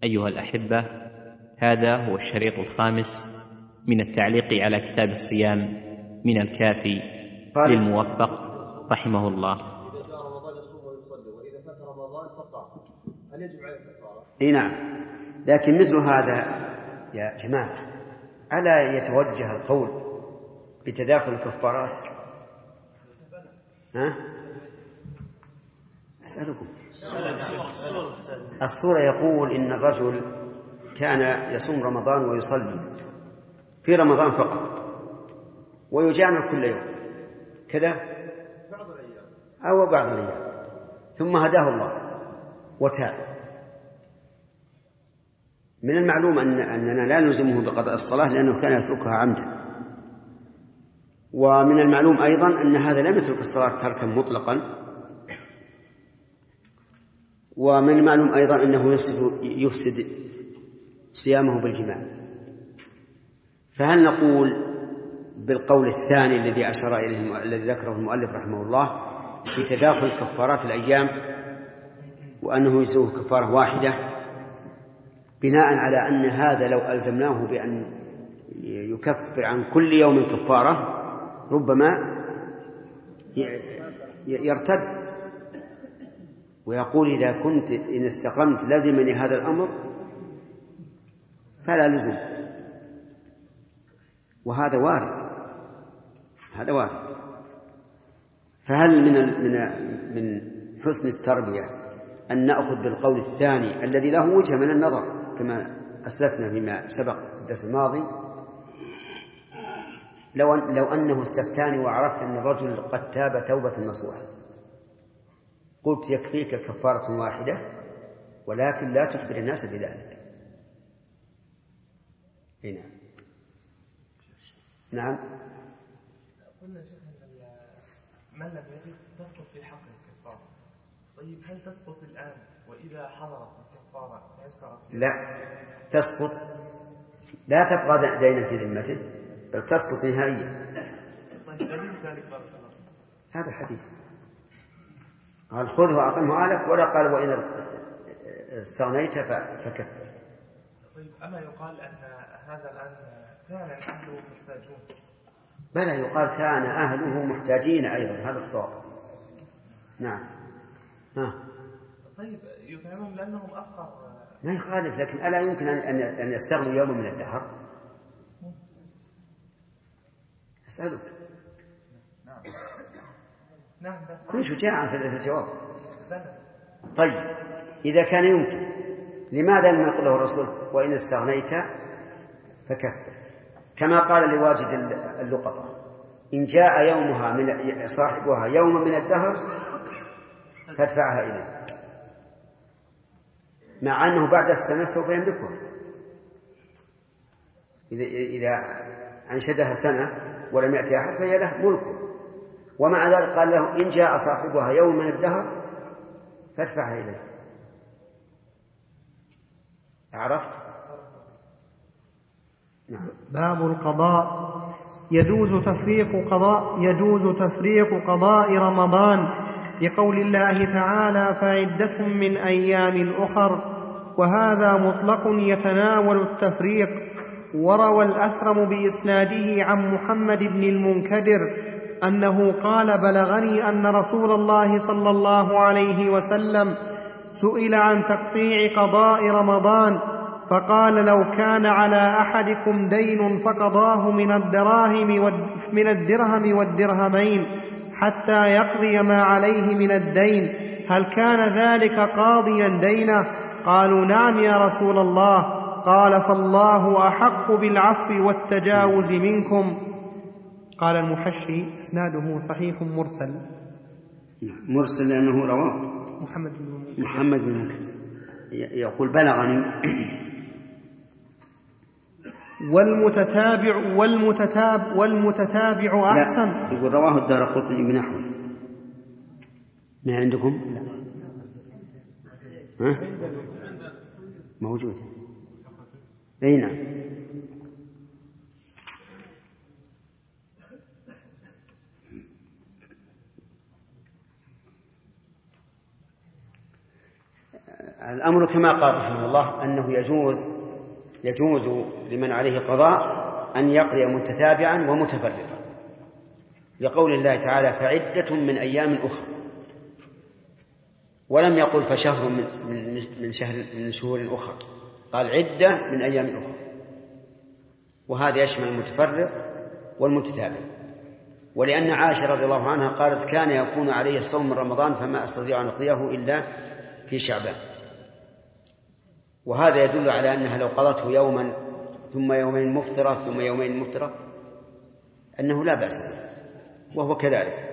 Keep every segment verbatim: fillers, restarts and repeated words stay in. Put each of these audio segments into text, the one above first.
أيها الأحبة، هذا هو الشريط الخامس من التعليق على كتاب الصيام من الكافي للموفق رحمه الله. إذا جاء رمضان يصوم ويصلي، وإذا فات رمضان فقام، هل يجب عليه الكفارة؟ إيه نعم، لكن مثل هذا يا جماعة ألا يتوجه القول بتداخل الكفارات؟ ها؟ أسألكم. الصورة يقول إن الرجل كان يصوم رمضان ويصلي في رمضان فقط ويجامع كل يوم كذا أو بعض الأيام، ثم هداه الله وتاب. من المعلوم أن أننا لا نلزمه بقضاء الصلاة لأنه كان يتركها عمدا، ومن المعلوم أيضا أن هذا لم يترك الصلاة تركا مطلقا، ومن المعلوم أيضا أنه يفسد, يفسد صيامه بالجماع. فهل نقول بالقول الثاني الذي أشار إليه الذي ذكره المؤلف رحمه الله في تداخل كفارات الأيام وأنه يجزئه كفارة واحدة، بناء على أن هذا لو ألزمناه بأن يكفر عن كل يوم كفارة ربما يرتد ويقول إذا كنت إن استقمت لازمني هذا الأمر فلا لزم، وهذا وارد، هذا وارد. فهل من من من حسن التربية أن نأخذ بالقول الثاني الذي له وجه من النظر كما أسلفنا فيما سبق في الدرس الماضي؟ لو أن لو أنه استفتاني وعرفت أن الرجل قد تاب توبة نصوحة قلت يكفيك كفارة واحدة ولكن لا تخبر الناس بذلك. هنا نعم. قلنا شيخنا من لم يجد تسقط في حق الكفارة. طيب هل تسقط الآن وإذا حضرت الكفارة تيسرت؟ لا تسقط، لا تبقى دينا في ذمته بل تسقط نهائيا. طيب دليل ذلك بارك الله هذا الحديث قال خذه وأعطمه آلك، ولا قال وإن استغنيت فكفر. طيب أما يقال أن هذا الآن كان أهله محتاجون؟ بلى يقال كان أهله محتاجين أيضا، هذا الصواب. نعم. ها. طيب يطعمهم لأنهم أفقر؟ ما يخالف، لكن ألا يمكن أن أن يستغنوا يوما من الدهر؟ أسألك. نعم. نعم. كن شجاعا في الجواب. طيب إذا كان يمكن لماذا لم يقل له الرسول وإن استغنيت فكفر، كما قال لواجد اللقطة إن جاء يومها من صاحبها يوما من الدهر فادفعها إليه، مع أنه بعد السنة سوف يملكها. إذا أنشدها سنة ولم يأتي أحد فهي له ملكه، ومع ذلك قال له إن جاء صاحبها يوم من الدهر فادفعها إليه. عرفت؟ نعم. باب القضاء. يجوز تفريق قضاء يجوز تفريق قضاء رمضان لقول الله تعالى فعدة من أيام أخر، وهذا مطلق يتناول التفريق. وروى الأثرم بإسناده عن محمد بن المنكدر أنه قال بلغني أن رسول الله صلى الله عليه وسلم سئل عن تقطيع قضاء رمضان فقال لو كان على أحدكم دين فقضاه من الدراهم من الدرهم والدرهمين حتى يقضي ما عليه من الدين هل كان ذلك قاضيا دينه؟ قالوا نعم يا رسول الله. قال فالله أحق بالعفو والتجاوز منكم. قال المحشي اسناده صحيح مرسل. مرسل لأنه رواه محمد بن محمد بن منكدر يقول بلغني. والمتتابع والمتتاب والمتتابع أحسن. لا يقول رواه الدارقطني بنحوه. ما عندكم؟ ها؟ موجود. أي نعم. الأمر كما قال رحمه الله أنه يجوز يجوز لمن عليه قضاء أن يقضي متتابعا ومتفرقا، لقول الله تعالى فعدة من أيام أخرى، ولم يقل فشهر من من شهر من شهور أخرى، قال عدة من أيام أخرى، وهذا يشمل المتفرق والمتتابع. ولأن عائشة رضي الله عنها قالت كان يكون عليه الصوم من رمضان فما أستطيع أن أقضيه إلا في شعبان، وهذا يدل على أنها لو قضته يوما ثم يومين مفترة ثم يومين مفترة أنه لا بأس به، وهو كذلك.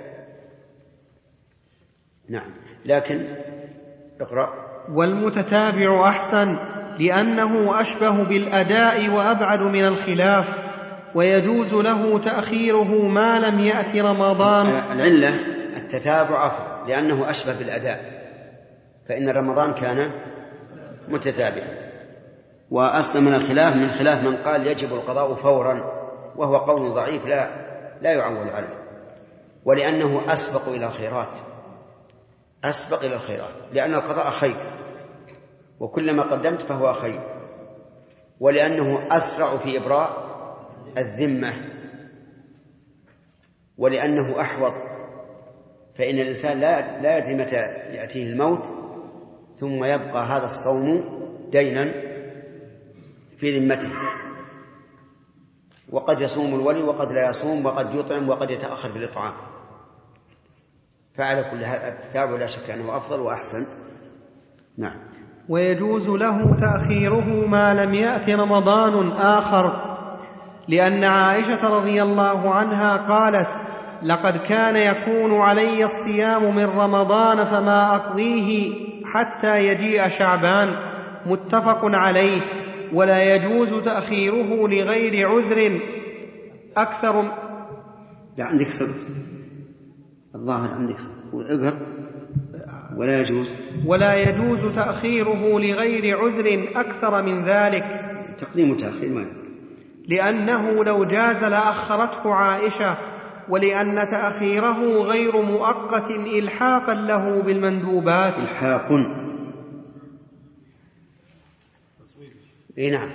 نعم، لكن اقرأ. والمتتابع أحسن لأنه أشبه بالأداء وأبعد من الخلاف، ويجوز له تأخيره ما لم يأت رمضان. العلة التتابع أفضل لأنه أشبه بالأداء، فإن رمضان كان متتابعا. وأصل من الخلاف من خلاف من قال يجب القضاء فورا، وهو قول ضعيف لا لا يعول عليه، ولأنه أسبق إلى الخيرات أسبق إلى الخيرات لأن القضاء خير، وكلما قدمت فهو خير، ولأنه أسرع في إبراء الذمة، ولأنه أحوط، فإن الإنسان لا لا يدري متى يأتيه الموت ثم يبقى هذا الصوم دينا في ذمته، وقد يصوم الولي وقد لا يصوم، وقد يطعم وقد يتأخر في الإطعام. فعلى كل هذا التتابع لا شك أنه أفضل وأحسن. نعم. ويجوز له تأخيره ما لم يأت رمضان آخر، لأن عائشة رضي الله عنها قالت لقد كان يكون علي الصيام من رمضان فما أقضيه حتى يجيء شعبان، متفق عليه. ولا يجوز تأخيره لغير عذر أكثر. لا عندك صدق الظاهر عندك صدق. ولا يجوز ولا يجوز تأخيره لغير عذر أكثر من ذلك. تقديم وتأخير ما يجوز، لأنه لو جاز لأخرته عائشة، ولأن تأخيره غير مؤقت إلحاقا له بالمندوبات. إلحاق. إيه نعم.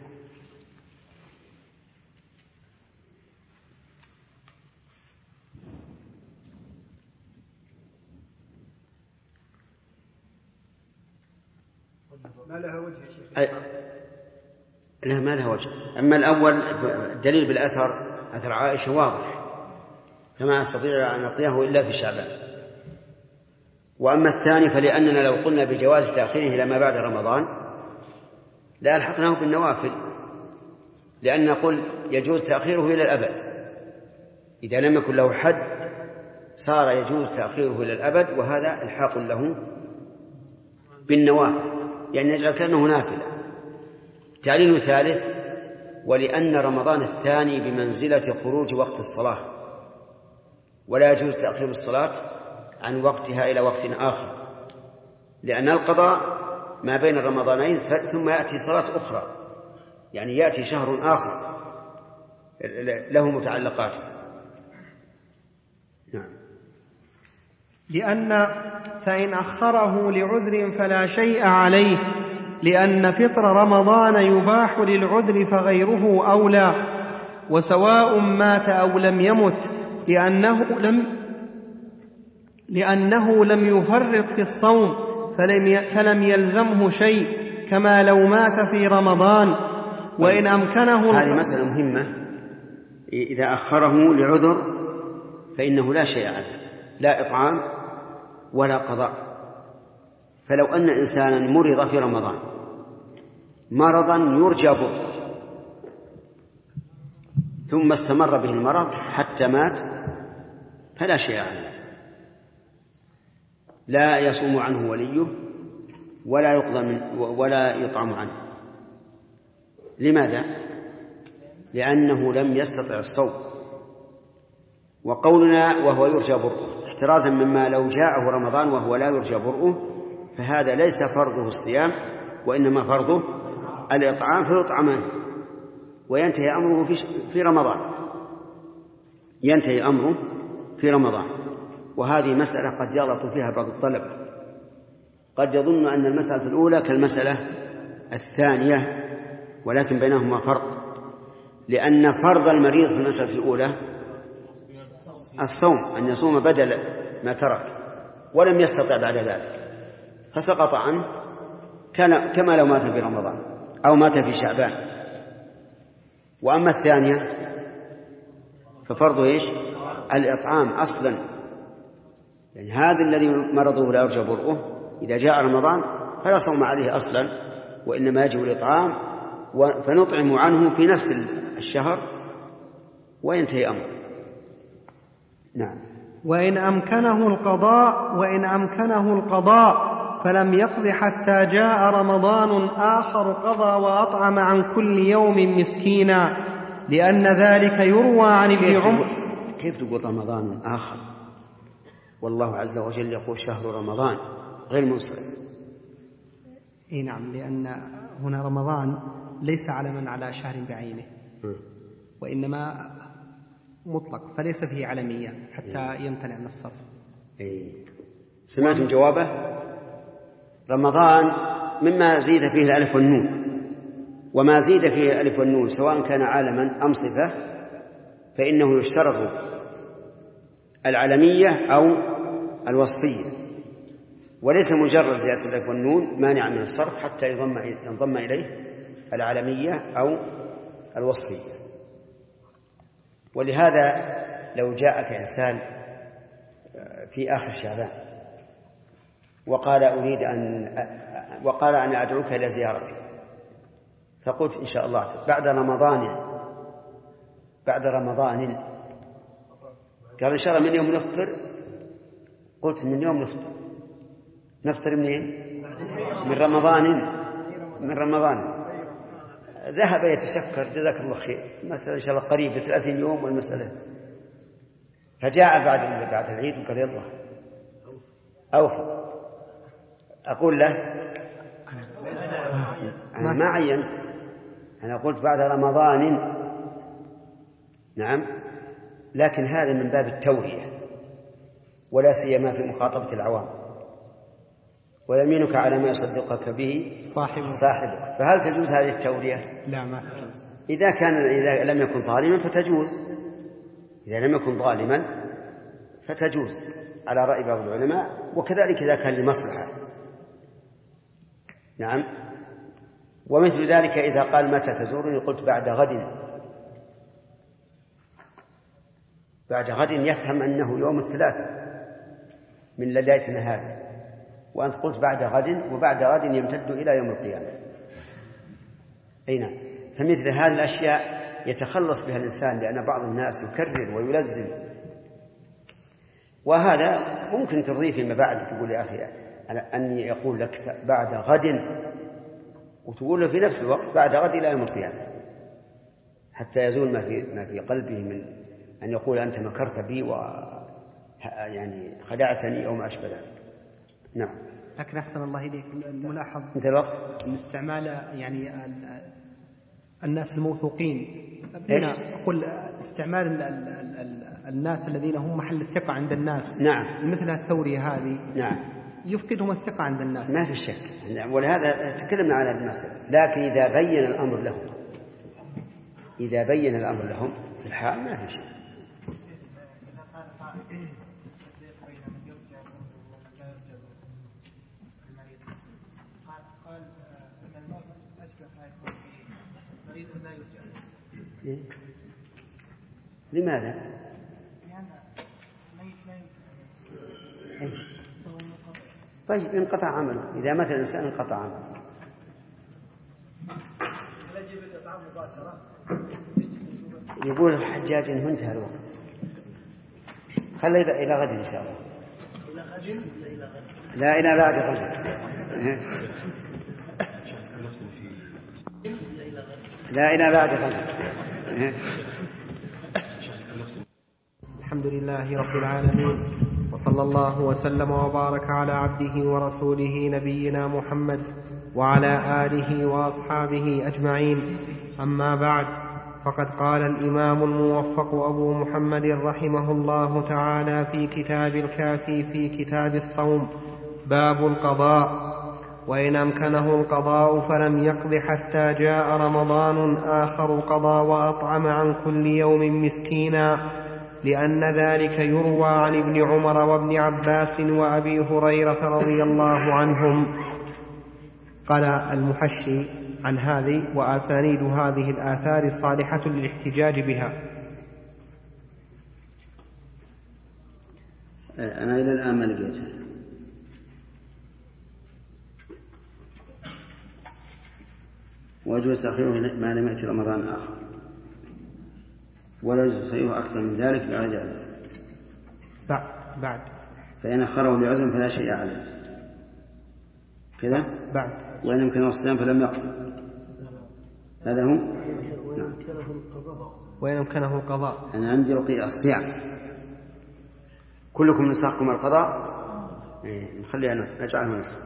ما لها وجه يا شيخ؟ أي... لا ما لها وجه. أما الأول الدليل بالأثر أثر عائشة واضح، فما أستطيع أن أقضيه إلا في شعبان. وأما الثاني فلأننا لو قلنا بجواز تأخيره لما بعد رمضان لا ألحقناه بالنوافل، لأن نقول يجوز تأخيره إلى الأبد. إذا لم يكن له حد صار يجوز تأخيره إلى الأبد، وهذا الحاق له بالنوافل، يعني يجعل كأنه نافلة. تعليل ثالث: ولأن رمضان الثاني بمنزلة خروج وقت الصلاة، ولا يجوز تأخير الصلاة عن وقتها إلى وقت آخر، لأن القضاء ما بين الرمضانين ثم يأتي صلاة أخرى، يعني يأتي شهر آخر له متعلقات. نعم. لأن فإن أخره لعذر فلا شيء عليه، لأن فطر رمضان يباح للعذر فغيره أولى، وسواء مات أو لم يمت، لأنه لم لأنه لم يفرط في الصوم فلم فلم يلزمه شيء، كما لو مات في رمضان. وإن أمكنه. هذه مسألة مهمة. إذا أخره لعذر فإنه لا شيء عليه، لا إطعام ولا قضاء. فلو أن إنسانا مرض في رمضان مرضا يرجى برؤه ثم استمر به المرض حتى مات فلا شيء عليه، لا يصوم عنه وليه ولا يقضى من ولا يطعم عنه. لماذا؟ لأنه لم يستطع الصوم. وقولنا وهو يرجى برؤه احترازا مما لو جاءه رمضان وهو لا يرجى برؤه، فهذا ليس فرضه الصيام وإنما فرضه الإطعام، فيطعمان وينتهي أمره في رمضان ينتهي أمره في رمضان. وهذه مسألة قد يغلط فيها بعض الطلبة، قد يظن أن المسألة الأولى كالمسألة الثانية، ولكن بينهما فرق، لأن فرض المريض في المسألة الأولى الصوم، أن يصوم بدل ما ترك ولم يستطع بعد ذلك فسقط عنه كان كما لو مات في رمضان أو مات في شعبان. وأما الثانية ففرضه إيش؟ الإطعام أصلا، يعني هذا الذي مرضه لا يرجى برؤه إذا جاء رمضان فلا صوم عليه أصلا، وإنما يجب الإطعام فنطعم عنه في نفس الشهر وينتهي أمره. نعم. وإن أمكنه القضاء وإن أمكنه القضاء فلم يقض حتى جاء رمضان آخر قضى وأطعم عن كل يوم مسكينا، لأن ذلك يروى عن ابن عمر. كيف تقول رمضان آخر؟ والله عز وجل يقول شهر رمضان غير منصرف. اي نعم، لأن هنا رمضان ليس علما على شهر بعينه وإنما مطلق، فليس فيه علمية حتى يمتنع من الصرف. إيه. سمعتم جوابه؟ رمضان مما زيد فيه الألف والنون، وما زيد فيه الألف والنون سواء كان عالما أم صفة فإنه يشترط العلمية أو الوصفية، وليس مجرد زيادة الألف والنون مانع من الصرف حتى ينضم إليه العلمية أو الوصفية. ولهذا لو جاءك إنسان في آخر شعبان وقال أريد أن وقال أنا أدعوك إلى زيارتي، فقلت إن شاء الله بعد رمضان بعد رمضان قال إن شاء الله من يوم نفطر، قلت من يوم نفطر نفطر منين؟ من رمضان من رمضان ذهب يتشكر جزاك الله خير، المسألة إن شاء الله قريب بثلاثين يوم والمسألة، فجاء بعد بعد العيد وقال يلا أوفى. أقول له أنا ما عين، أنا قلت بعد رمضان نعم، لكن هذا من باب التورية ولا سيما في مخاطبة العوام، ويمينك على ما يصدقك به صاحبك صاحبك فهل تجوز هذه التورية؟ لا ما تجوز. إذا كان إذا لم يكن ظالما فتجوز، إذا لم يكن ظالما فتجوز على رأي بعض العلماء، وكذلك إذا كان لمصلحة. نعم. ومثل ذلك إذا قال متى تزورني قلت بعد غد، بعد غد يفهم أنه يوم الثلاثاء من ليلتنا هذه، وأنت قلت بعد غد، وبعد غد يمتد إلى يوم القيامة. أي نعم. فمثل هذه الأشياء يتخلص بها الإنسان، لأن بعض الناس يكرر ويلزم، وهذا ممكن ترضيه فيما بعد، تقول يا أخي أني يقول لك بعد غد، وتقول له في نفس الوقت بعد غد إلى يوم القيامة، حتى يزول ما في ما في قلبه من أن يقول أنت مكرت بي و يعني خدعتني أو ما أشبه ذلك. نعم. لكن أحسن الله إليك الملاحظ أنت الوقت من استعمال يعني الناس الموثوقين، أقول استعمال ال ال ال الناس الذين هم محل الثقة عند الناس. نعم. مثل التورية هذه نعم يفقدهم الثقة عند الناس. ما في شك، ولهذا تكلمنا عن هذه المسألة. لكن إذا بين الأمر لهم إذا بين الأمر لهم في الحال ما في شيء. لماذا؟ طيب انقطع عمله، إذا مات الإنسان انقطع عمله. يقول الحجاج إنه انتهى الوقت، خلي إلى غد إن شاء الله. لا إلى بعد غد. لا إلى بعد غد. الحمد لله رب العالمين، وصلى الله وسلم وبارك على عبده ورسوله نبينا محمد وعلى آله وأصحابه أجمعين. أما بعد، فقد قال الإمام الموفق أبو محمد رحمه الله تعالى في كتاب الكافي في كتاب الصوم: باب القضاء. وإن أمكنه القضاء فلم يقض حتى جاء رمضان آخر قضى وأطعم عن كل يوم مسكينا، لأن ذلك يروى عن ابن عمر وابن عباس وأبي هريرة رضي الله عنهم. قال المحشي عن هذه: وأسانيد هذه الآثار صالحة للاحتجاج بها. أنا إلى الآن ما لقيتها. ويجوز تأخيره ما لم يأتي رمضان آخر، ولا يجوز تأخيره أكثر من ذلك لا رجع بعد بعد فإن أخره لعذر فلا شيء عليه كذا بعد. وإن أمكنه الصيام فلم يقض، هذا هو. وإن أمكنه القضاء. أنا عندي رقي الصيام. كلكم نساقكم القضاء، إيه نخليها نجعله نساق.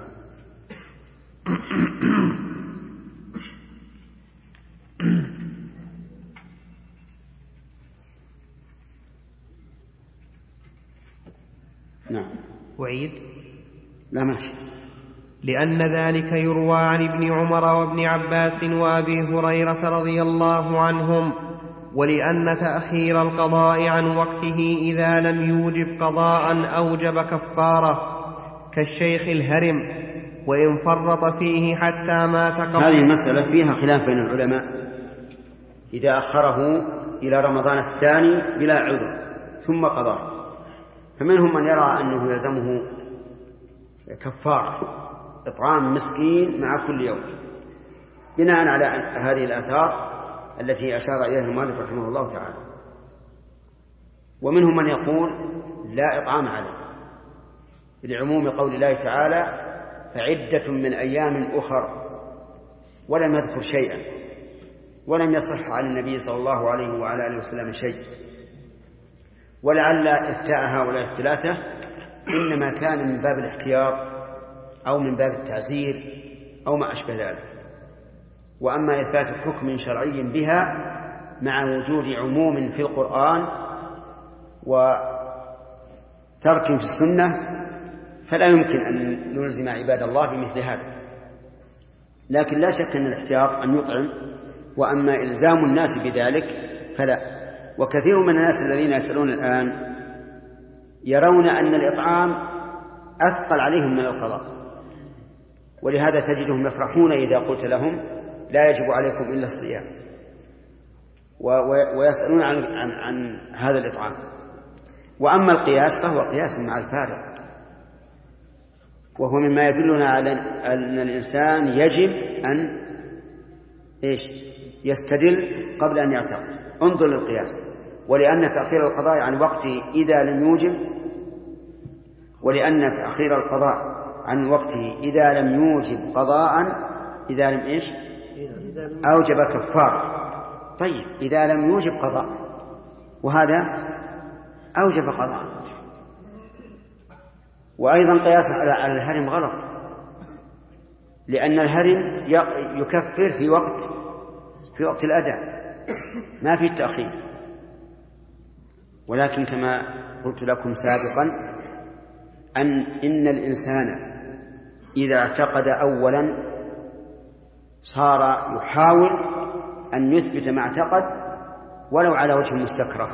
نعم. وعيد. لا ماشي. لأن ذلك يروى عن ابن عمر وابن عباس وأبي هريرة رضي الله عنهم، ولأن تأخير القضاء عن وقته إذا لم يوجب قضاء أوجب كفارة، كالشيخ الهرم وإن فرط فيه حتى مات قبل. هذه المسألة فيها خلاف بين العلماء، إذا أخره إلى رمضان الثاني بلا عذر ثم قضاه، فمنهم من يرى أنه يلزمه كفارة إطعام مسكين مع كل يوم، بناء على هذه الآثار التي أشار إليها المؤلف رحمه الله تعالى. ومنهم من يقول لا إطعام عليه، لعموم قول الله تعالى فعدة من أيام أخر، ولم يذكر شيئا، ولم يصح عن النبي صلى الله عليه وعلى آله وسلم شيء. ولعل إفتاء هؤلاء الثلاثة إنما كان من باب الاحتياط أو من باب التعزير أو ما أشبه ذلك. وأما إثبات حكم شرعي بها مع وجود عموم في القرآن وترك في السنة فلا يمكن أن نلزم عباد الله بمثل هذا. لكن لا شك أن الاحتياط أن يطعم، وأما إلزام الناس بذلك فلا. وكثير من الناس الذين يسألون الآن يرون أن الإطعام أثقل عليهم من القضاء، ولهذا تجدهم يفرحون إذا قلت لهم لا يجب عليكم إلا الصيام، ويسألون عن, عن, عن هذا الإطعام. وأما القياس فهو قياس مع الفارق، وهو مما يدلنا على أن الإنسان يجب أن إيش يستدل قبل أن يعتقد. انظر للقياس. ولأن تأخير القضاء عن وقته إذا لم يوجب ولأن تأخير القضاء عن وقته إذا لم يوجب قضاء إذا لم إيش أوجب كفارة. طيب إذا لم يوجب قضاء وهذا أوجب قضاء. وأيضا قياس على الهرم غلط، لأن الهرم يكفر في وقت في وقت الأداء، ما في التأخير. ولكن كما قلت لكم سابقا أن إن الإنسان إذا اعتقد أولا صار يحاول أن يثبت ما اعتقد ولو على وجه مستكره.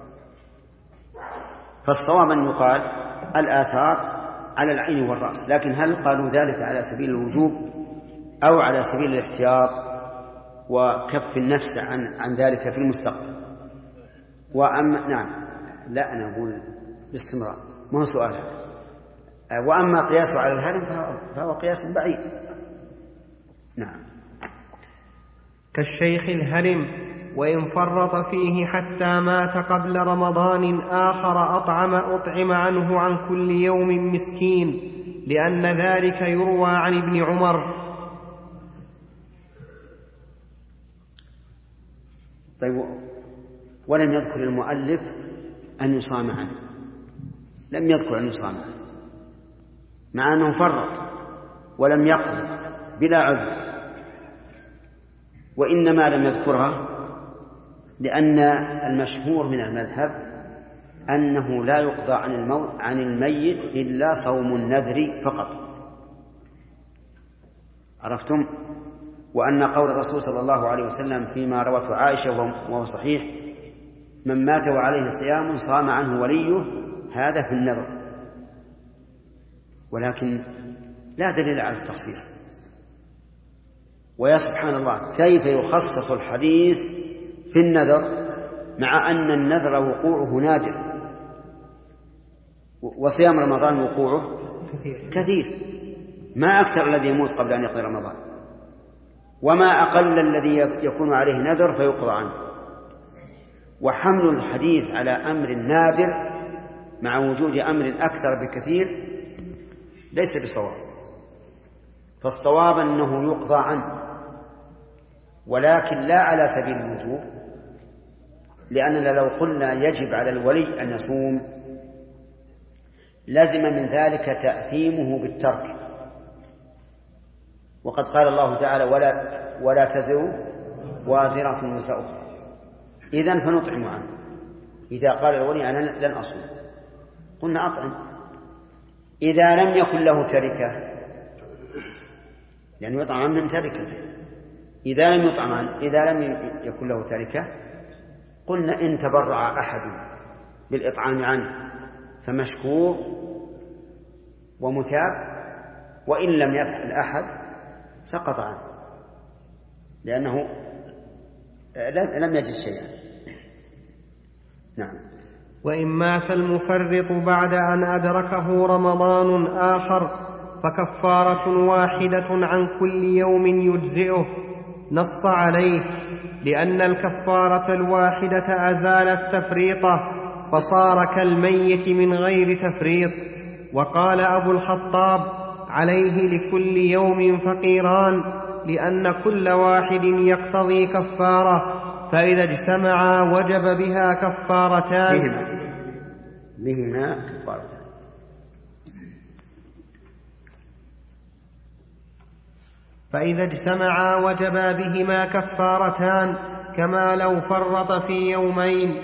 فالصواب أن يقال الآثار على العين والرأس، لكن هل قالوا ذلك على سبيل الوجوب أو على سبيل الاحتياط وكف النفس عن, عن ذلك في المستقبل؟ وأما نعم لا أنا أقول باستمرار ما هو سؤال. وأما قياسه على الهرم فهو قياس بعيد. نعم. كالشيخ الهرم وإن فرط فيه حتى مات قبل رمضان آخر أطعم أطعم عنه عن كل يوم مسكين، لأن ذلك يروى عن ابن عمر. طيب ولم يذكر المؤلف أن يصام عنه، لم يذكر أن يصام عنه مع أنه فرط ولم يقضي بلا عذر، وإنما لم يذكرها لأن المشهور من المذهب أنه لا يقضى عن الموت عن الميت إلا صوم النذر فقط. عرفتم؟ وأن قول الرسول صلى الله عليه وسلم فيما روته عائشة وهو صحيح: من مات وعليه صيام صام عنه وليه، هذا في النذر، ولكن لا دليل على التخصيص. ويا سبحان الله، كيف يخصص الحديث في النذر مع أن النذر وقوعه نادر، وصيام رمضان وقوعه كثير، ما أكثر الذي يموت قبل أن يقضي رمضان، وما أقل الذي يكون عليه نذر فيقضى عنه. وحمل الحديث على أمر نادر مع وجود أمر أكثر بكثير ليس بصواب، فالصواب أنه يقضى عنه، ولكن لا على سبيل الوجوب، لأننا لو قلنا يجب على الولي أن يصوم لازم من ذلك تأثيمه بالترك، وقد قال الله تعالى: ولا, ولا تزر وازرة وزر أخرى، إذن فنطعم عنه. إذا قال الولي أنا لن أصوم قلنا أطعم. إذا لم يكن له تركة، يعني يطعم من تركته، إذا لم يطعم عنه إذا لم يكن له تركة قلنا إن تبرع أحد بالإطعام عنه فمشكور ومثاب، وإن لم يفعل أحد سقط عنه، لأنه لم يجد شيئا. نعم. وإن مات المفرط بعد أن أدركه رمضان آخر فكفارة واحدة عن كل يوم يجزئه، نص عليه، لأن الكفارة الواحدة أزالت تفريطه فصار كالميت من غير تفريط. وقال أبو الخطاب: عليه لكل يوم فقيران، لأن كل واحد يقتضي كفارة، فإذا اجتمعا وجب بها كفارتان. بهما, بهما كفارتان. فإذا اجتمعا وجبا بهما كفارتان، كما لو فرط في يومين.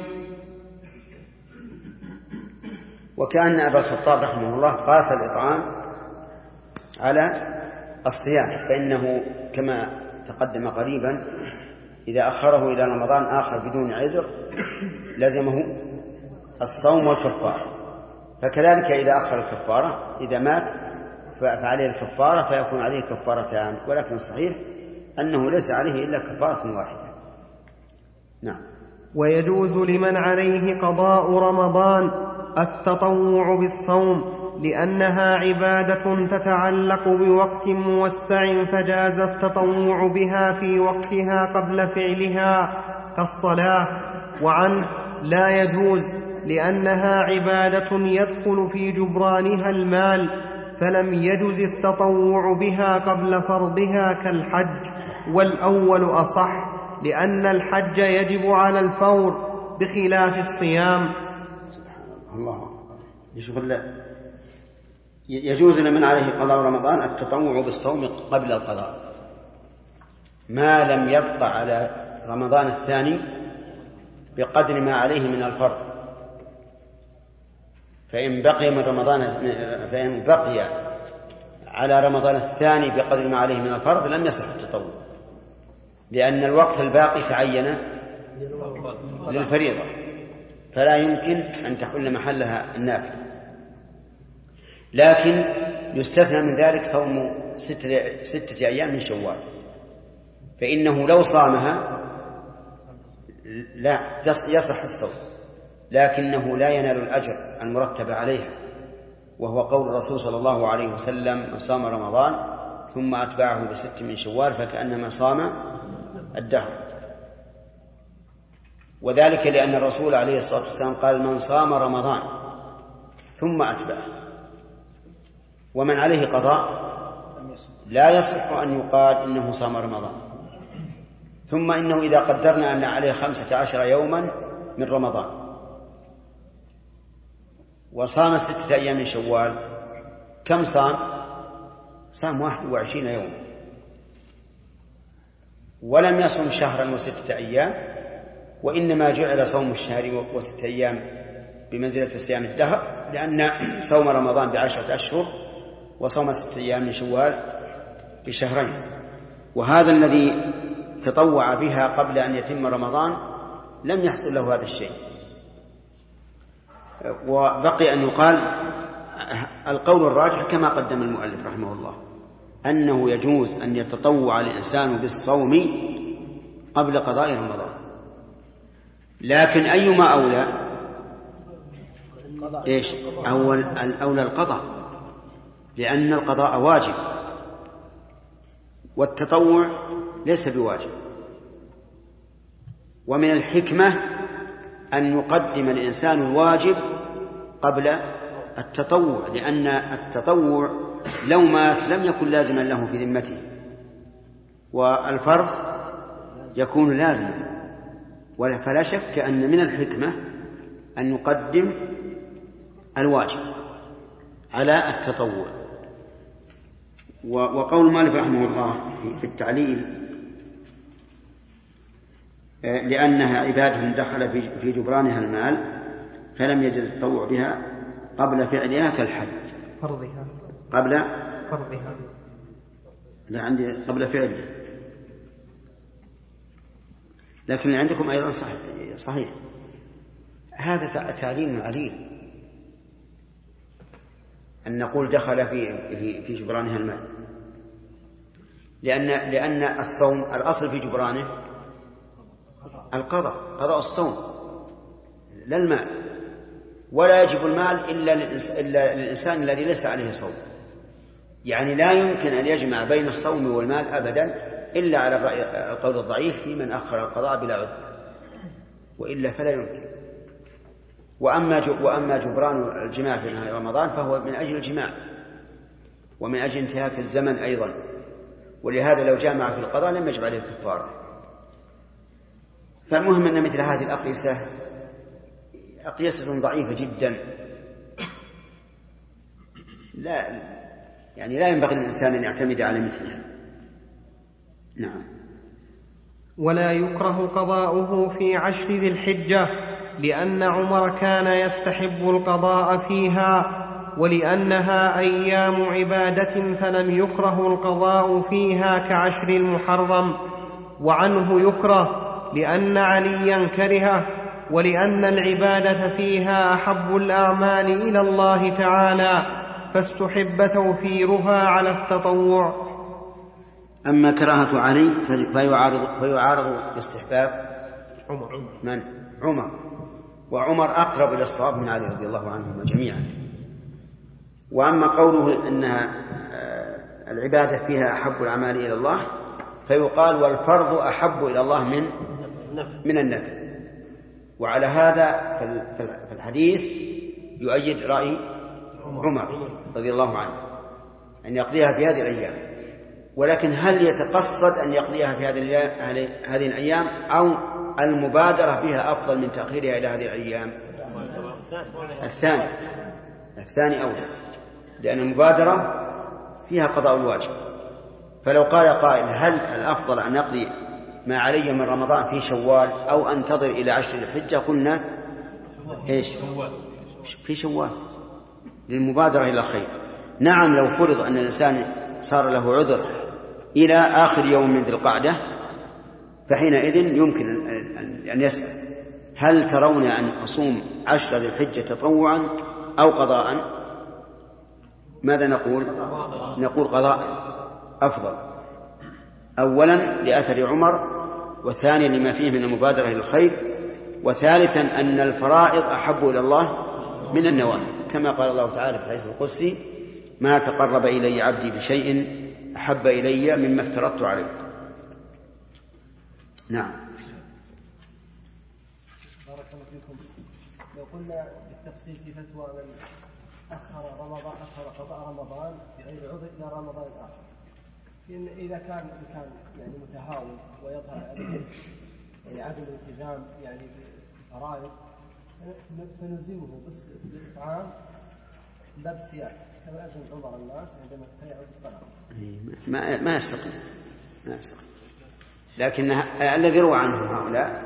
وكأن أبا الخطاب رحمه الله قاس الإطعام على الصيام، فإنه كما تقدم قريبا إذا أخره إلى رمضان آخر بدون عذر لزمه الصوم والكفارة، فكذلك إذا أخر الكفارة إذا مات فعليه الكفارة فيكون عليه كفارتان، ولكن الصحيح أنه ليس عليه إلا كفارة واحدة. نعم. ويجوز لمن عليه قضاء رمضان التطوع بالصوم، لأنها عبادة تتعلق بوقت موسع، فجاز التطوع بها في وقتها قبل فعلها كالصلاة. وعنه لا يجوز، لأنها عبادة يدخل في جبرانها المال، فلم يجز التطوع بها قبل فرضها كالحج، والأول أصح، لأن الحج يجب على الفور بخلاف الصيام. الله يجوز لمن عليه قضاء رمضان التطوع بالصوم قبل القضاء ما لم يبقى على رمضان الثاني بقدر ما عليه من الفرض، فإن بقي من رمضان فإن بقي على رمضان الثاني بقدر ما عليه من الفرض لم يصح التطوع، لأن الوقت الباقي تعين للفريضة فلا يمكن أن تحل محلها النافلة. لكن يستثنى من ذلك صوم ستة, ستة أيام من شوال، فإنه لو صامها لا يصح الصوم، لكنه لا ينال الأجر المرتب عليها، وهو قول الرسول صلى الله عليه وسلم: من صام رمضان ثم أتبعه بست من شوال فكأنما صام الدهر. وذلك لأن الرسول عليه الصلاة والسلام قال: من صام رمضان ثم أتبعه. ومن عليه قضاء لا يصح أن يقال إنه صام رمضان، ثم إنه إذا قدرنا أن عليه خمسة عشر يوما من رمضان وصام ستة أيام من شوال، كم صام؟ صام واحد وعشرين يوم، ولم يصم شهرا وستة أيام، وإنما جعل صوم الشهر وستة أيام بمنزلة صيام الدهر، لأن صوم رمضان بعشرة أشهر وصوم ستة أيام من شوال بشهرين، وهذا الذي تطوع بها قبل أن يتم رمضان لم يحصل له هذا الشيء. وبقي أن يقال القول الراجح كما قدم المؤلف رحمه الله أنه يجوز أن يتطوع الإنسان بالصوم قبل قضاء رمضان، لكن أيما أولى؟ إيش؟ أول الأولى القضاء، لأن القضاء واجب والتطوع ليس بواجب. ومن الحكمة أن يقدم الإنسان الواجب قبل التطوع، لأن التطوع لو مات لم يكن لازما له في ذمته، والفرض يكون لازما. فلا شك أن من الحكمة أن يقدم الواجب على التطوع. وقول مالك رحمه الله في التعليل لأنها عبادة دخل في جبرانها المال فلم يجد التطوع بها قبل فعلها كالحج. فرضها قبل فرضها لا عندي قبل فعلها، لكن عندكم أيضا صحيح, صحيح. هذا تعليل عليل أن نقول دخل في في جبرانها المال، لأن لأن الصوم الأصل في جبرانه القضاء، قضاء الصوم لا المال، ولا يجب المال إلا إلا للإنسان الذي ليس عليه صوم. يعني لا يمكن أن يجمع بين الصوم والمال أبدا إلا على القول الضعيف في من أخر القضاء بلا عذر، وإلا فلا يمكن. وأما وأما جبران الجماع في نهار رمضان فهو من أجل الجماع ومن أجل انتهاك الزمن أيضا، ولهذا لو جامع في القضاء لم يجب عليه كفارة. فالمهم أن مثل هذه الأقيسة أقيسة ضعيفة جدا، لا يعني لا ينبغي للإنسان أن يعتمد على مثلها. نعم. ولا يكره قضاؤه في عشر ذي الحجة، لأن عمر كان يستحب القضاء فيها، ولأنها أيام عبادة فلم يكره القضاء فيها كعشر المحرم. وعنه يكره لأن عليا كرهه، ولأن العبادة فيها أحب الأعمال إلى الله تعالى، فاستحب توفيرها على التطوع. أما كراهة علي فيعارض, فيعارض باستحباب عمر. من؟ عمر. وعمر أقرب إلى الصواب من علي رضي الله عنهم جميعا. وأما قوله أنها العبادة فيها أحب الأعمال إلى الله فيقال والفرض أحب إلى الله من من النفل. وعلى هذا في الحديث يؤيد رأي عمر رضي الله عنه أن يقضيها في هذه الأيام. ولكن هل يتقصد أن يقضيها في هذه الأيام أو المبادرة بها أفضل من تأخيرها إلى هذه الأيام؟ الثاني الثاني أولى، لأن المبادرة فيها قضاء الواجب. فلو قال قائل هل الأفضل أن أقضي ما علي من رمضان في شوال أو أنتظر إلى عشر الحجة؟ قلنا إيش؟ في شوال للمبادرة إلى الخير. نعم لو فرض أن الإنسان صار له عذر إلى آخر يوم من ذي القعدة فحينئذ يمكن أن يسأل هل ترون أن أصوم عشر ذي الحجة تطوعا أو قضاء؟ ماذا نقول؟ نقول قضاء أفضل، أولا لأثر عمر، وثانيا لما فيه من المبادرة إلى الخير، وثالثا أن الفرائض أحب إلى الله من النوافل، كما قال الله تعالى في الحديث القدسي ما تقرب إلي عبدي بشيء أحب إلي مما افترضت عليه. نعم. بارك الله فيكم. لو قلنا بالتفصيل في فتوى من أخر رمضان أخر قضاء رمضان بغير عذر إلى رمضان آخر، إن إذا كان الإنسان يعني متهاون ويظهر عليه يعني عدم الالتزام يعني بالفرائض فنلزمه بس بالإطعام لا بالسياسة، كما أذن عمر الناس عندما تيعوا الطلاق. ما ما يستقيم ما يستقيم. لكن الذي روى عنهم هؤلاء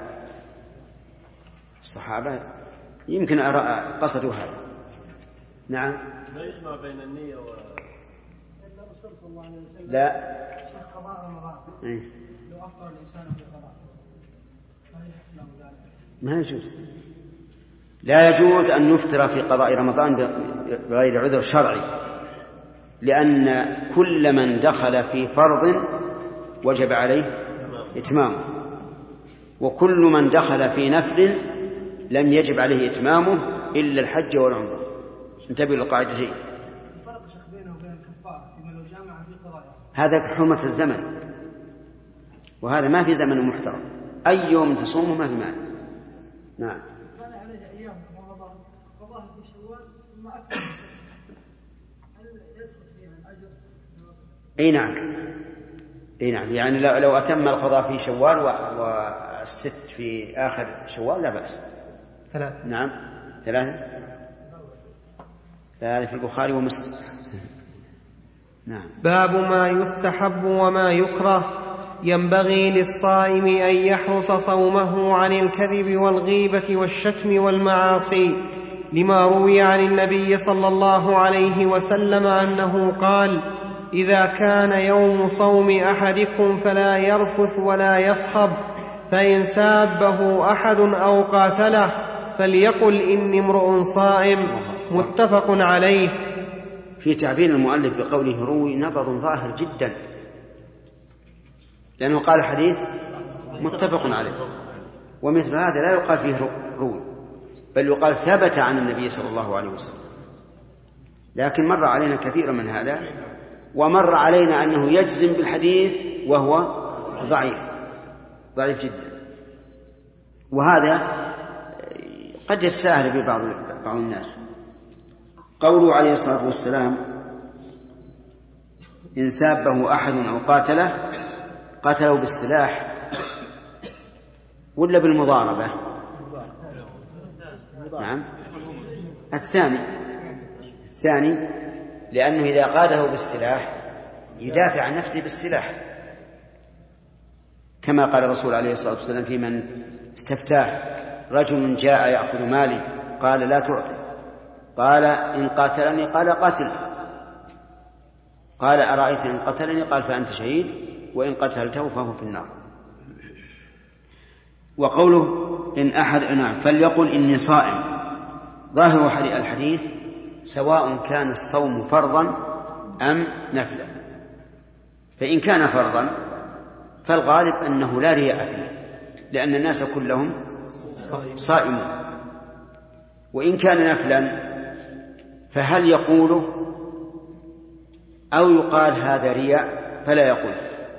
الصحابة يمكن قصدوا هذا. نعم. ما يجمع بين النية و لا قضاء رمضان إيه؟ لو أفطر الإنسان في قضاء ما يجوز، لا يجوز أن نفطر في قضاء رمضان بغير عذر شرعي، لأن كل من دخل في فرض وجب عليه إتمامه، وكل من دخل في نفل لم يجب عليه إتمامه إلا الحج والعمرة. انتبهوا للقاعدة شيء. الفرق شيخ بينه وبين الكفار فيما لو جامع في قضاء هذا حرمة الزمن، وهذا ما في زمن محترم، أي يوم تصومه ما في معنى. نعم. كان عليه أيام رمضان قضاها في شوال ثم أكثر هل يدخل فيها الأجر؟ أي نعم، أي نعم، يعني لو أتم القضاء في شوال والست في آخر شوال لا بأس. ثلاثة. نعم ثلاثة، ثلاثة في البخاري ومسلم. نعم. باب ما يستحب وما يكره. ينبغي للصائم أن يحرص صومه عن الكذب والغيبة والشتم والمعاصي، لما روي عن النبي صلى الله عليه وسلم أنه قال: إذا كان يوم صوم أحدكم فلا يرفث ولا يصخب، فإن سابه أحد أو قاتله فليقل إني امرؤ صائم. متفق عليه. في تعبير المؤلف بقوله روي نبض ظاهر جدا، لأنه قال حديث متفق عليه، ومثل هذا لا يقال فيه روي، بل يقال ثبت عن النبي صلى الله عليه وسلم. لكن مر علينا كثيرا من هذا، ومر علينا أنه يجزم بالحديث وهو ضعيف ضعيف جدا، وهذا قد يتساهل في بعض بعض الناس. قوله عليه الصلاة والسلام: إن سابه أحد أو قاتله، قتله بالسلاح ولا بالمضاربة؟ نعم الثاني الثاني لأنه إذا قاده بالسلاح يدافع عن نفسه بالسلاح، كما قال الرسول عليه الصلاة والسلام في من استفتاه: رجل جاء يأخذ مالي قال لا تعطي، قال إن قاتلني قال قاتل، قال أرأيت إن قتلني قال فأنت شهيد، وإن قتلته فهو في النار. وقوله إن أحد نعم فليقل إني صائم، ظاهر الحديث سواء كان الصوم فرضا أم نفلا، فإن كان فرضا فالغالب أنه لا رياء فيه، لأن الناس كلهم صائمون. وإن كان نفلا فهل يقوله أو يقال هذا رياء فلا يقول؟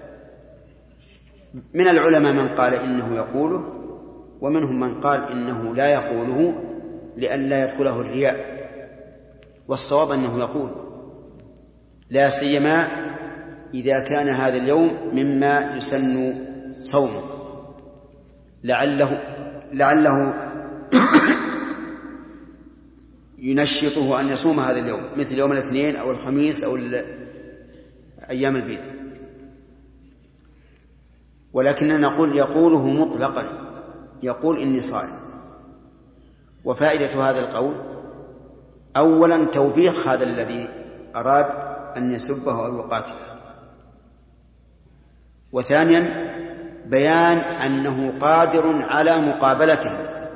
من العلماء من قال إنه يقوله، ومنهم من قال إنه لا يقوله لأن لا يدخله الرياء، والصواب أنه يقول، لا سيما إذا كان هذا اليوم مما يسن صومه، لعله لعله ينشطه أن يصوم هذا اليوم، مثل يوم الاثنين أو الخميس أو أيام البيض. ولكننا نقول يقوله مطلقا، يقول إني صائم. وفائدة هذا القول أولا توبيخ هذا الذي أراد أن يسبه أو يقاتله، وثانيا بيان أنه قادر على مقابلته،